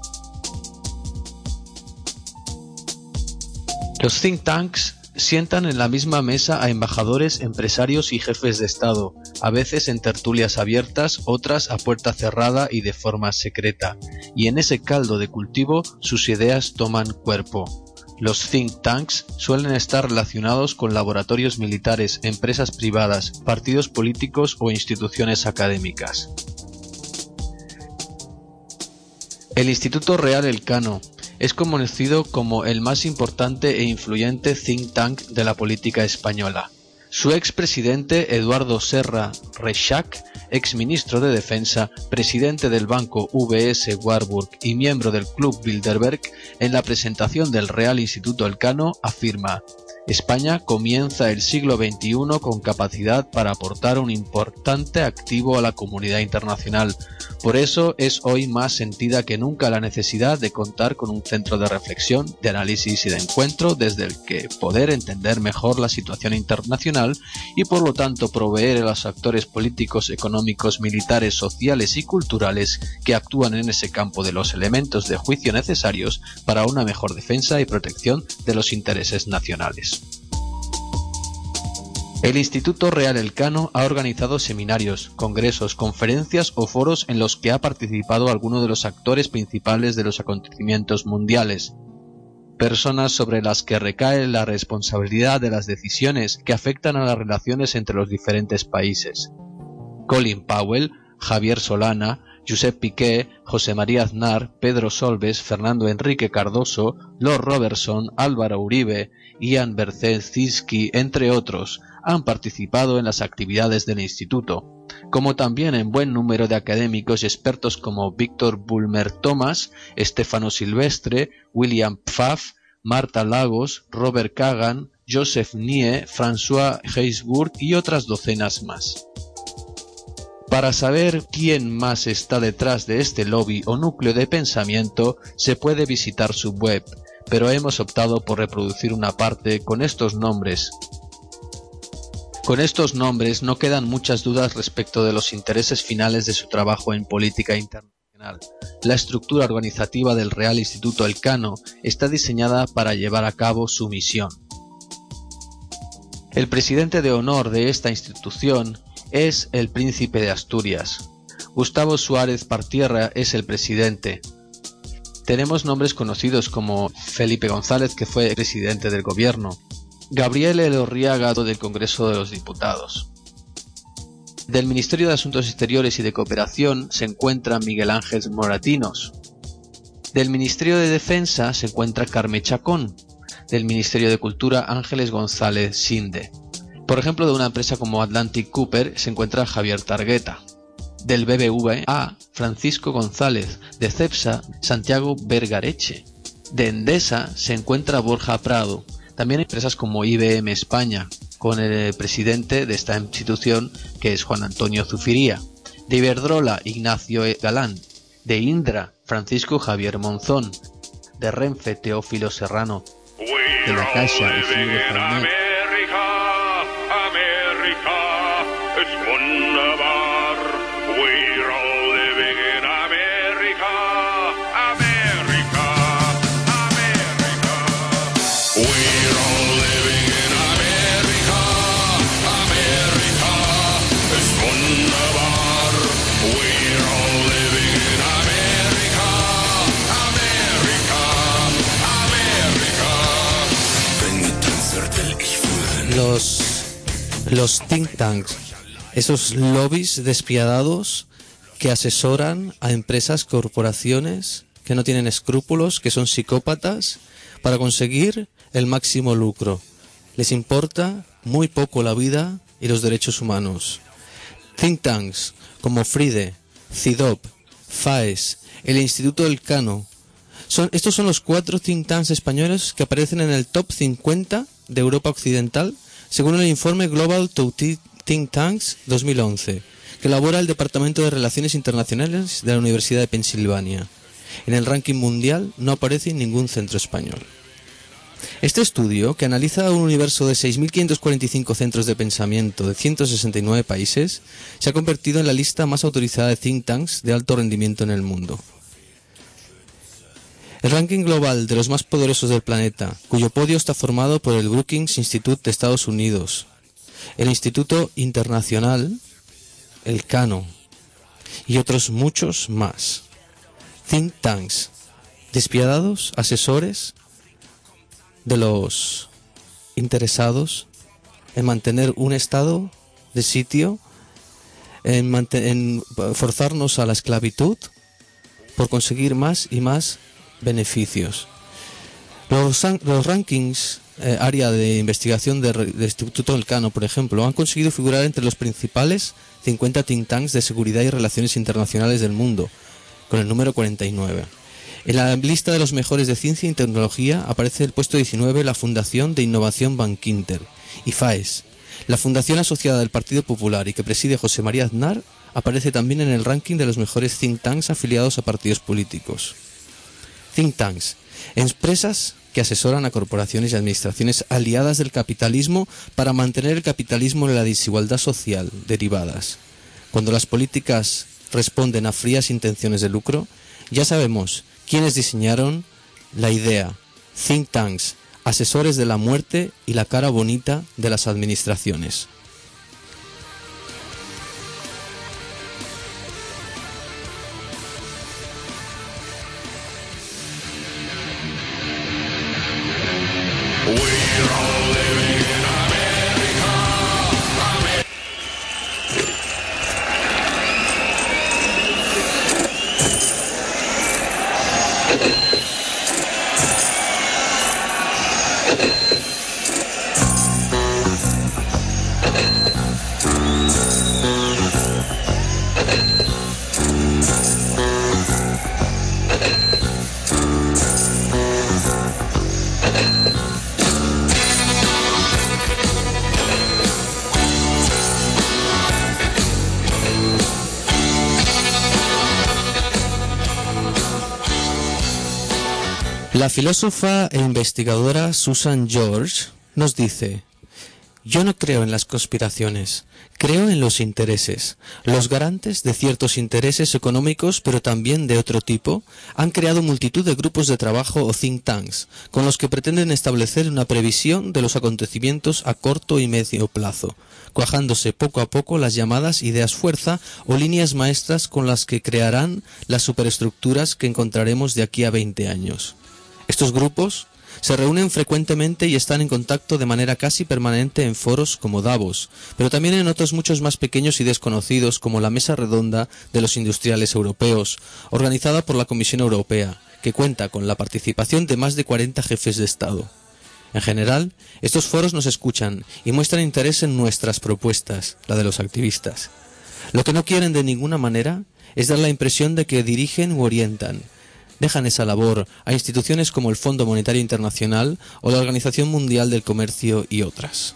Los think tanks sientan en la misma mesa a embajadores, empresarios y jefes de Estado, a veces en tertulias abiertas, otras a puerta cerrada y de forma secreta, y en ese caldo de cultivo sus ideas toman cuerpo. Los think tanks suelen estar relacionados con laboratorios militares, empresas privadas, partidos políticos o instituciones académicas. El Instituto Real Elcano es conocido como el más importante e influyente think tank de la política española. Su expresidente Eduardo Serra Reixac, exministro de Defensa, presidente del banco VS Warburg y miembro del Club Bilderberg, en la presentación del Real Instituto Elcano afirma: España comienza el siglo XXI con capacidad para aportar un importante activo a la comunidad internacional. Por eso es hoy más sentida que nunca la necesidad de contar con un centro de reflexión, de análisis y de encuentro desde el que poder entender mejor la situación internacional y por lo tanto proveer a los actores políticos, económicos, militares, sociales y culturales que actúan en ese campo de los elementos de juicio necesarios para una mejor defensa y protección de los intereses nacionales. El Instituto Real Elcano ha organizado seminarios, congresos, conferencias o foros en los que ha participado alguno de los actores principales de los acontecimientos mundiales, personas sobre las que recae la responsabilidad de las decisiones que afectan a las relaciones entre los diferentes países. Colin Powell, Javier Solana, Josep Piqué, José María Aznar, Pedro Solbes, Fernando Enrique Cardoso, Lord Robertson, Álvaro Uribe, Ian Berzenzinski, entre otros, han participado en las actividades del instituto, como también en buen número de académicos y expertos como Víctor Bulmer Thomas, Stefano Silvestre, William Pfaff, Marta Lagos, Robert Kagan, Joseph Nie, François Heisburg y otras docenas más. Para saber quién más está detrás de este lobby o núcleo de pensamiento, se puede visitar su web, pero hemos optado por reproducir una parte con estos nombres. Con estos nombres no quedan muchas dudas respecto de los intereses finales de su trabajo en política internacional. La estructura organizativa del Real Instituto Elcano está diseñada para llevar a cabo su misión. El presidente de honor de esta institución es el Príncipe de Asturias. Gustavo Suárez Partierra es el presidente. Tenemos nombres conocidos como Felipe González, que fue presidente del gobierno, Gabriel Elorriaga del Congreso de los Diputados. Del Ministerio de Asuntos Exteriores y de Cooperación se encuentra Miguel Ángel Moratinos. Del Ministerio de Defensa se encuentra Carme Chacón. Del Ministerio de Cultura Ángeles González Sinde. Por ejemplo, de una empresa como Atlantic Cooper se encuentra Javier Targueta. Del BBVA, Francisco González. De CEPSA, Santiago Vergareche. De Endesa se encuentra Borja Prado. También hay empresas como IBM España, con el presidente de esta institución que es Juan Antonio Zufiría. De Iberdrola, Ignacio Galán. De Indra, Francisco Javier Monzón. De Renfe, Teófilo Serrano. De la Caixa, Isidro Fernet. Los think tanks, esos lobbies despiadados que asesoran a empresas, corporaciones que no tienen escrúpulos, que son psicópatas, para conseguir el máximo lucro. Les importa muy poco la vida y los derechos humanos. Think tanks como FRIDE, CIDOB, FAES, el Instituto Elcano. Estos son los 4 think tanks españoles que aparecen en el top 50 de Europa Occidental, según el informe Global Think Tanks 2011, que elabora el Departamento de Relaciones Internacionales de la Universidad de Pensilvania. En el ranking mundial no aparece ningún centro español. Este estudio, que analiza un universo de 6.545 centros de pensamiento de 169 países, se ha convertido en la lista más autorizada de think tanks de alto rendimiento en el mundo. El ranking global de los más poderosos del planeta, cuyo podio está formado por el Brookings Institute de Estados Unidos, el Instituto Internacional, Elcano y otros muchos más. Think tanks, despiadados asesores de los interesados en mantener un estado de sitio, en forzarnos a la esclavitud por conseguir más y más beneficios. Los rankings área de investigación del Instituto Elcano, por ejemplo, han conseguido figurar entre los principales 50 think tanks de seguridad y relaciones internacionales del mundo, con el número 49. En la lista de los mejores de ciencia y tecnología aparece el puesto 19 la Fundación de Innovación Bankinter y FAES. La fundación asociada del Partido Popular y que preside José María Aznar aparece también en el ranking de los mejores think tanks afiliados a partidos políticos. Think tanks, empresas que asesoran a corporaciones y administraciones aliadas del capitalismo para mantener el capitalismo en la desigualdad social derivadas. Cuando las políticas responden a frías intenciones de lucro, ya sabemos quiénes diseñaron la idea. Think tanks, asesores de la muerte y la cara bonita de las administraciones. La filósofa e investigadora Susan George nos dice: yo no creo en las conspiraciones, creo en los intereses. Los garantes de ciertos intereses económicos, pero también de otro tipo, han creado multitud de grupos de trabajo o think tanks, con los que pretenden establecer una previsión de los acontecimientos a corto y medio plazo, cuajándose poco a poco las llamadas ideas fuerza o líneas maestras con las que crearán las superestructuras que encontraremos de aquí a 20 años. Estos grupos se reúnen frecuentemente y están en contacto de manera casi permanente en foros como Davos, pero también en otros muchos más pequeños y desconocidos como la Mesa Redonda de los Industriales Europeos, organizada por la Comisión Europea, que cuenta con la participación de más de 40 jefes de Estado. En general, estos foros nos escuchan y muestran interés en nuestras propuestas, la de los activistas. Lo que no quieren de ninguna manera es dar la impresión de que dirigen u orientan. Dejan esa labor a instituciones como el Fondo Monetario Internacional o la Organización Mundial del Comercio y otras.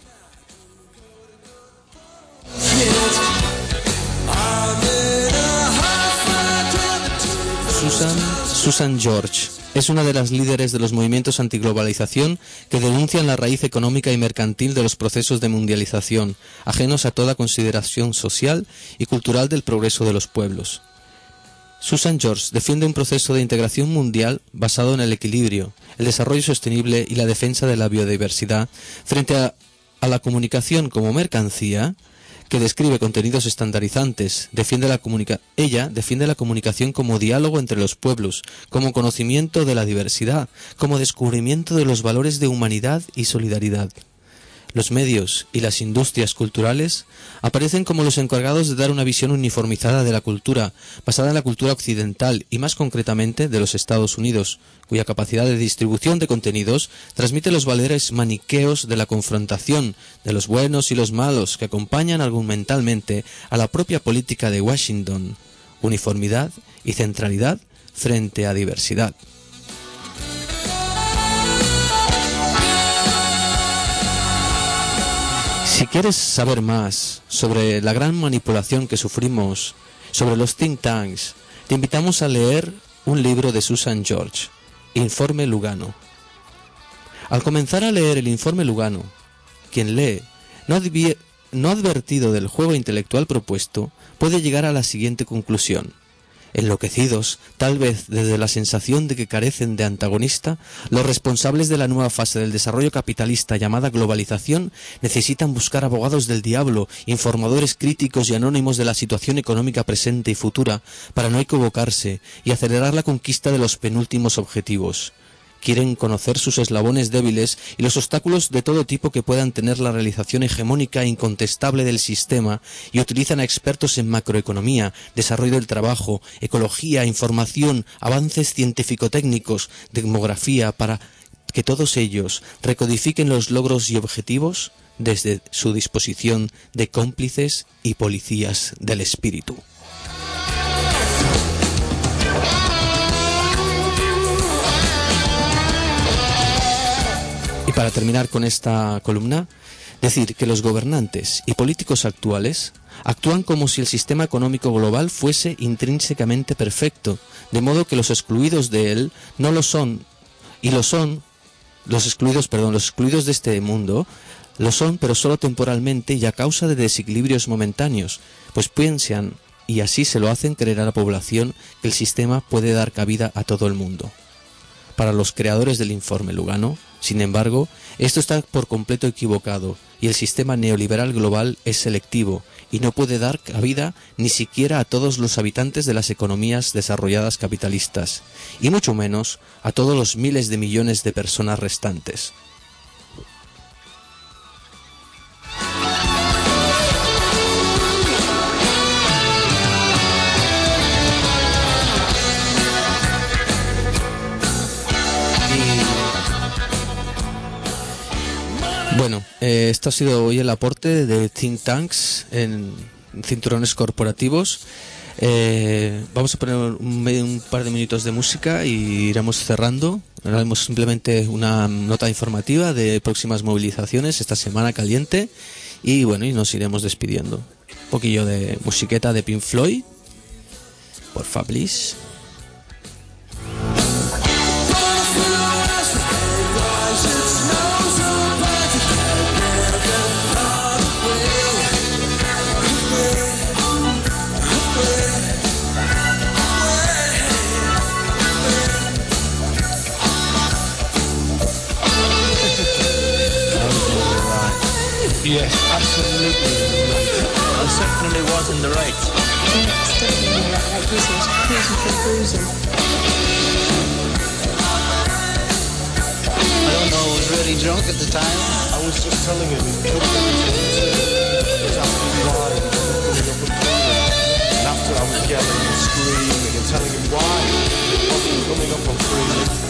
Susan George es una de las líderes de los movimientos antiglobalización que denuncian la raíz económica y mercantil de los procesos de mundialización, ajenos a toda consideración social y cultural del progreso de los pueblos. Susan George defiende un proceso de integración mundial basado en el equilibrio, el desarrollo sostenible y la defensa de la biodiversidad frente a la comunicación como mercancía que describe contenidos estandarizantes. Ella defiende la comunicación como diálogo entre los pueblos, como conocimiento de la diversidad, como descubrimiento de los valores de humanidad y solidaridad. Los medios y las industrias culturales aparecen como los encargados de dar una visión uniformizada de la cultura, basada en la cultura occidental y más concretamente de los Estados Unidos, cuya capacidad de distribución de contenidos transmite los valores maniqueos de la confrontación de los buenos y los malos que acompañan argumentalmente a la propia política de Washington, uniformidad y centralidad frente a diversidad. Si quieres saber más sobre la gran manipulación que sufrimos sobre los think tanks, te invitamos a leer un libro de Susan George, Informe Lugano. Al comenzar a leer el Informe Lugano, quien lee, no advertido del juego intelectual propuesto, puede llegar a la siguiente conclusión. Enloquecidos, tal vez desde la sensación de que carecen de antagonista, los responsables de la nueva fase del desarrollo capitalista llamada globalización necesitan buscar abogados del diablo, informadores críticos y anónimos de la situación económica presente y futura, para no equivocarse y acelerar la conquista de los penúltimos objetivos. Quieren conocer sus eslabones débiles y los obstáculos de todo tipo que puedan tener la realización hegemónica e incontestable del sistema y utilizan a expertos en macroeconomía, desarrollo del trabajo, ecología, información, avances científico-técnicos, demografía, para que todos ellos recodifiquen los logros y objetivos desde su disposición de cómplices y policías del espíritu. para terminar con esta columna, decir que los gobernantes y políticos actuales actúan como si el sistema económico global fuese intrínsecamente perfecto, de modo que los excluidos de él no lo son, y lo son, los excluidos de este mundo, lo son, pero solo temporalmente y a causa de desequilibrios momentáneos, pues piensan, y así se lo hacen creer a la población, que el sistema puede dar cabida a todo el mundo. Para los creadores del informe Lugano, sin embargo, esto está por completo equivocado y el sistema neoliberal global es selectivo y no puede dar cabida ni siquiera a todos los habitantes de las economías desarrolladas capitalistas, y mucho menos a todos los miles de millones de personas restantes. Bueno, esto ha sido hoy el aporte de Think Tanks en Cinturones Corporativos. Vamos a poner un par de minutos de música y iremos cerrando. Haremos simplemente una nota informativa de próximas movilizaciones esta semana caliente y bueno, y nos iremos despidiendo. Un poquillo de musiqueta de Pink Floyd, porfa, please. Yes, absolutely. I certainly was in the right. Yes, definitely. Like you said, cruising for cruising. I don't know, I was really drunk at the time. I was just telling him, it's asking why he wasn't coming up and freely. And after I was yelling and screaming and telling him why he wasn't coming up and freely.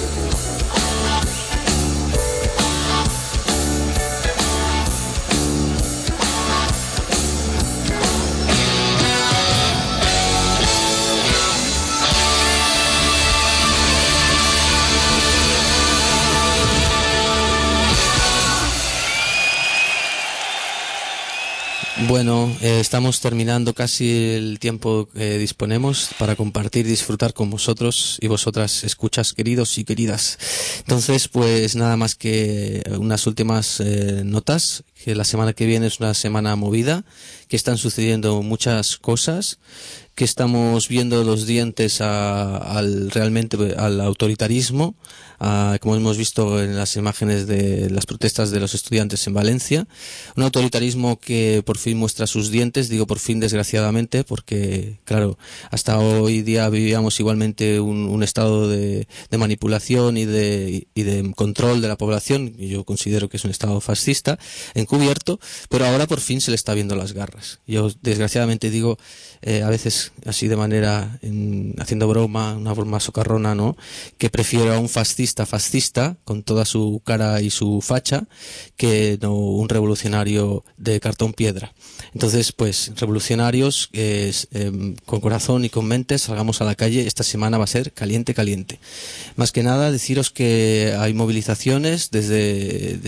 Bueno, estamos terminando casi el tiempo que disponemos para compartir y disfrutar con vosotros y vosotras, escuchas queridos y queridas. Entonces, pues nada más que unas últimas notas, que la semana que viene es una semana movida, que están sucediendo muchas cosas, que estamos viendo los dientes realmente al autoritarismo, como hemos visto en las imágenes de las protestas de los estudiantes en Valencia, un autoritarismo que por fin muestra sus dientes, digo por fin desgraciadamente, porque claro, hasta hoy día vivíamos igualmente un estado de manipulación y de control de la población, y yo considero que es un estado fascista, encubierto, pero ahora por fin se le está viendo las garras. Yo desgraciadamente digo, a veces así de manera, haciendo broma, una broma socarrona, ¿no?, que prefiero a un fascista con toda su cara y su facha, que no un revolucionario de cartón piedra. Entonces, pues, revolucionarios, con corazón y con mente, salgamos a la calle. Esta semana va a ser caliente, caliente. Más que nada, deciros que hay movilizaciones desde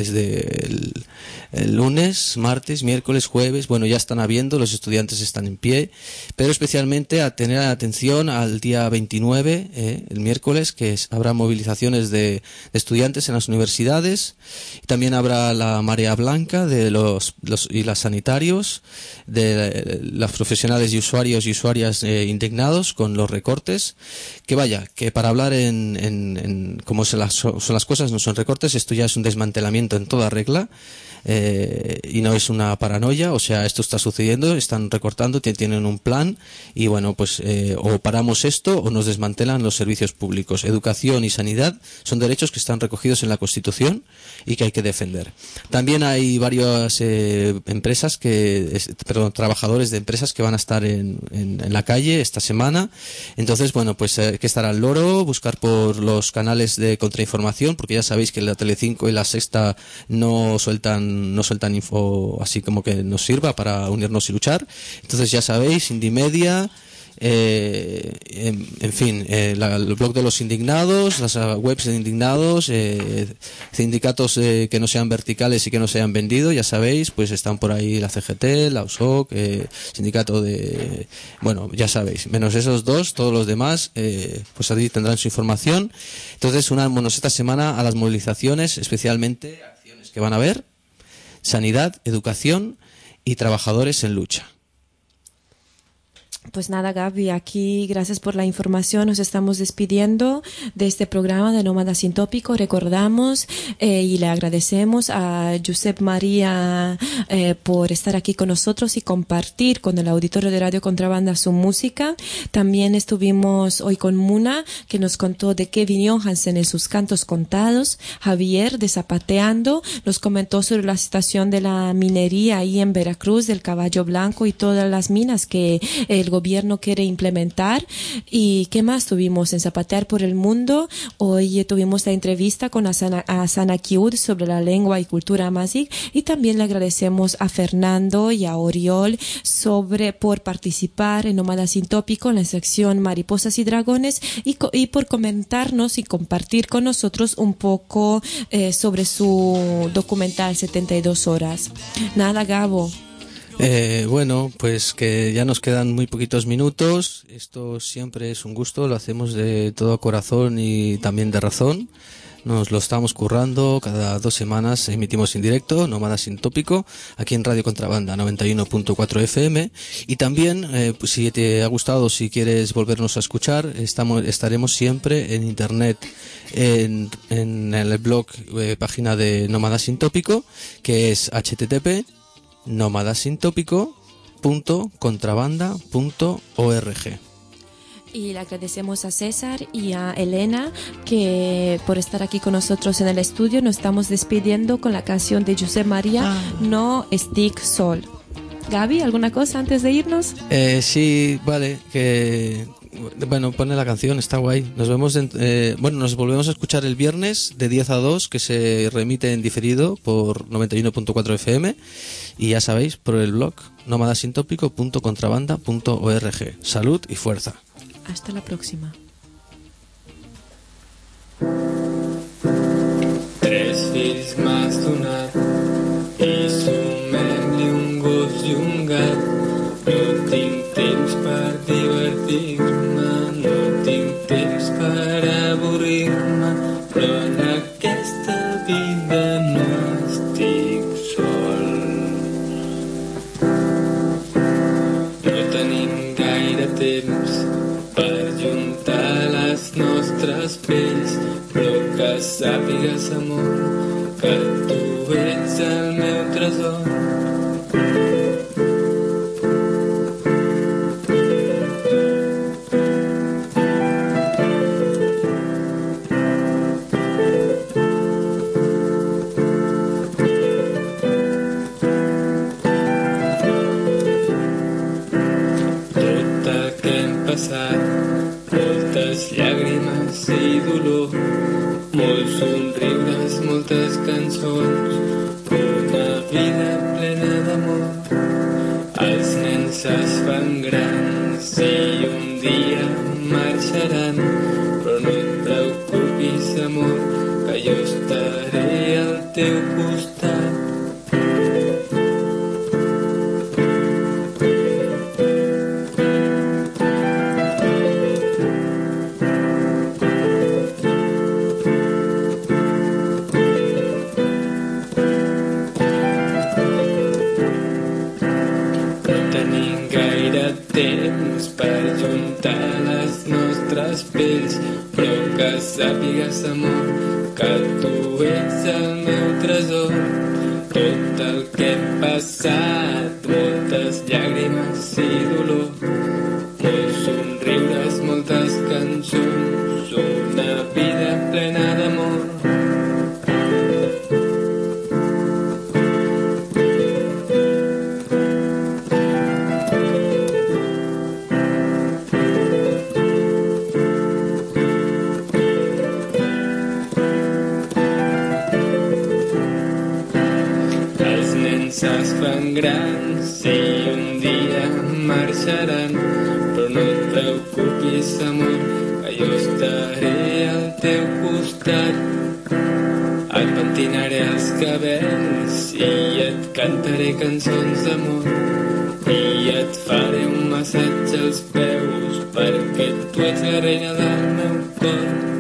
el lunes, martes, miércoles, jueves. Bueno, ya están habiendo, los estudiantes están en pie, pero especialmente a tener atención al día 29, el miércoles, que habrá movilizaciones de estudiantes en las universidades, y también habrá la marea blanca de los sanitarios, de los profesionales y usuarios y usuarias indignados con los recortes, que para hablar en cómo son las cosas, no son recortes, esto ya es un desmantelamiento en toda regla. Y no es una paranoia, o sea, esto está sucediendo, están recortando, tienen un plan, y bueno, pues o paramos esto o nos desmantelan los servicios públicos. Educación y sanidad son derechos que están recogidos en la Constitución y que hay que defender. También hay varias trabajadores de empresas que van a estar en la calle esta semana. Entonces, bueno, pues hay que estar al loro, buscar por los canales de contrainformación, porque ya sabéis que la Telecinco y la Sexta no sueltan info así como que nos sirva para unirnos y luchar. Entonces ya sabéis, Indie Media, en fin, el blog de los indignados, las webs de indignados, sindicatos que no sean verticales y que no se hayan vendido, ya sabéis, pues están por ahí la CGT, la USOC, sindicato de... Bueno, ya sabéis, menos esos dos, todos los demás, pues allí tendrán su información. Entonces, unamos esta semana a las movilizaciones, especialmente acciones que van a haber, sanidad, educación y trabajadores en lucha. Pues nada, Gaby, aquí gracias por la información. Nos estamos despidiendo de este programa de Nómada Sin Tópico. Recordamos y le agradecemos a Josep María por estar aquí con nosotros y compartir con el auditorio de Radio Contrabanda su música. También estuvimos hoy con Muna, que nos contó de Kevin Johansen en sus cantos contados. Javier, de Zapateando, nos comentó sobre la situación de la minería ahí en Veracruz, del Caballo Blanco y todas las minas que el gobierno quiere implementar. ¿Y qué más tuvimos en Zapatear por el Mundo? Hoy tuvimos la entrevista con Asana Kiud sobre la lengua y cultura amazigh, y también le agradecemos a Fernando y a Oriol por participar en Nómada Sin Tópico en la sección Mariposas y Dragones y por comentarnos y compartir con nosotros un poco sobre su documental 72 horas. Nada, Gabo. Bueno, pues que ya nos quedan muy poquitos minutos. Esto siempre es un gusto, lo hacemos de todo corazón y también de razón. Nos lo estamos currando, cada 2 semanas emitimos en directo, Nómada Sin Tópico, aquí en Radio Contrabanda 91.4 FM. Y también, pues si te ha gustado, si quieres volvernos a escuchar, estaremos siempre en internet, en el blog, página de Nómada Sin Tópico, que es http://nómadasintópico.contrabanda.org. Y le agradecemos a César y a Elena que por estar aquí con nosotros en el estudio. Nos estamos despidiendo con la canción de Josep María, No estic sol. Gaby, ¿alguna cosa antes de irnos? Sí, vale, bueno, pone la canción, está guay. Nos vemos nos volvemos a escuchar el viernes de 10 a 2, que se remite en diferido por 91.4 FM, y ya sabéis, por el blog nómadasintópico.contrabanda.org. Salud y fuerza. Hasta la próxima. 3 fills m'has donat i sumem-li un gos i un gat. No tinc temps per divertir-me, no tinc temps per avorrir-me, però en aquesta vida no estic sol. No tenim gaire temps per juntar les nostres pells, però que sàpigues, amor, que tu ets el meu tresor. Moltes llàgrimes i dolor, molts somriures, moltes cançons, una vida plena d'amor. Els nens es fan grans i un dia marxaran, però no et preocupis, amor, que jo estaré al teu costat. Però que sàpigues, amor, que tu ets el meu tresor. Tot el que hem passat, moltes llàgrimes i dolor, molts somriures, moltes cançons, una vida plena d'amor. Es fan grans i un dia marxaran, però no et amor, que jo estaré al teu costat. Et pentinaré els cabells i et cantaré cançons d'amor i et faré un massatge als peus perquè tu ets la reina del meu cor.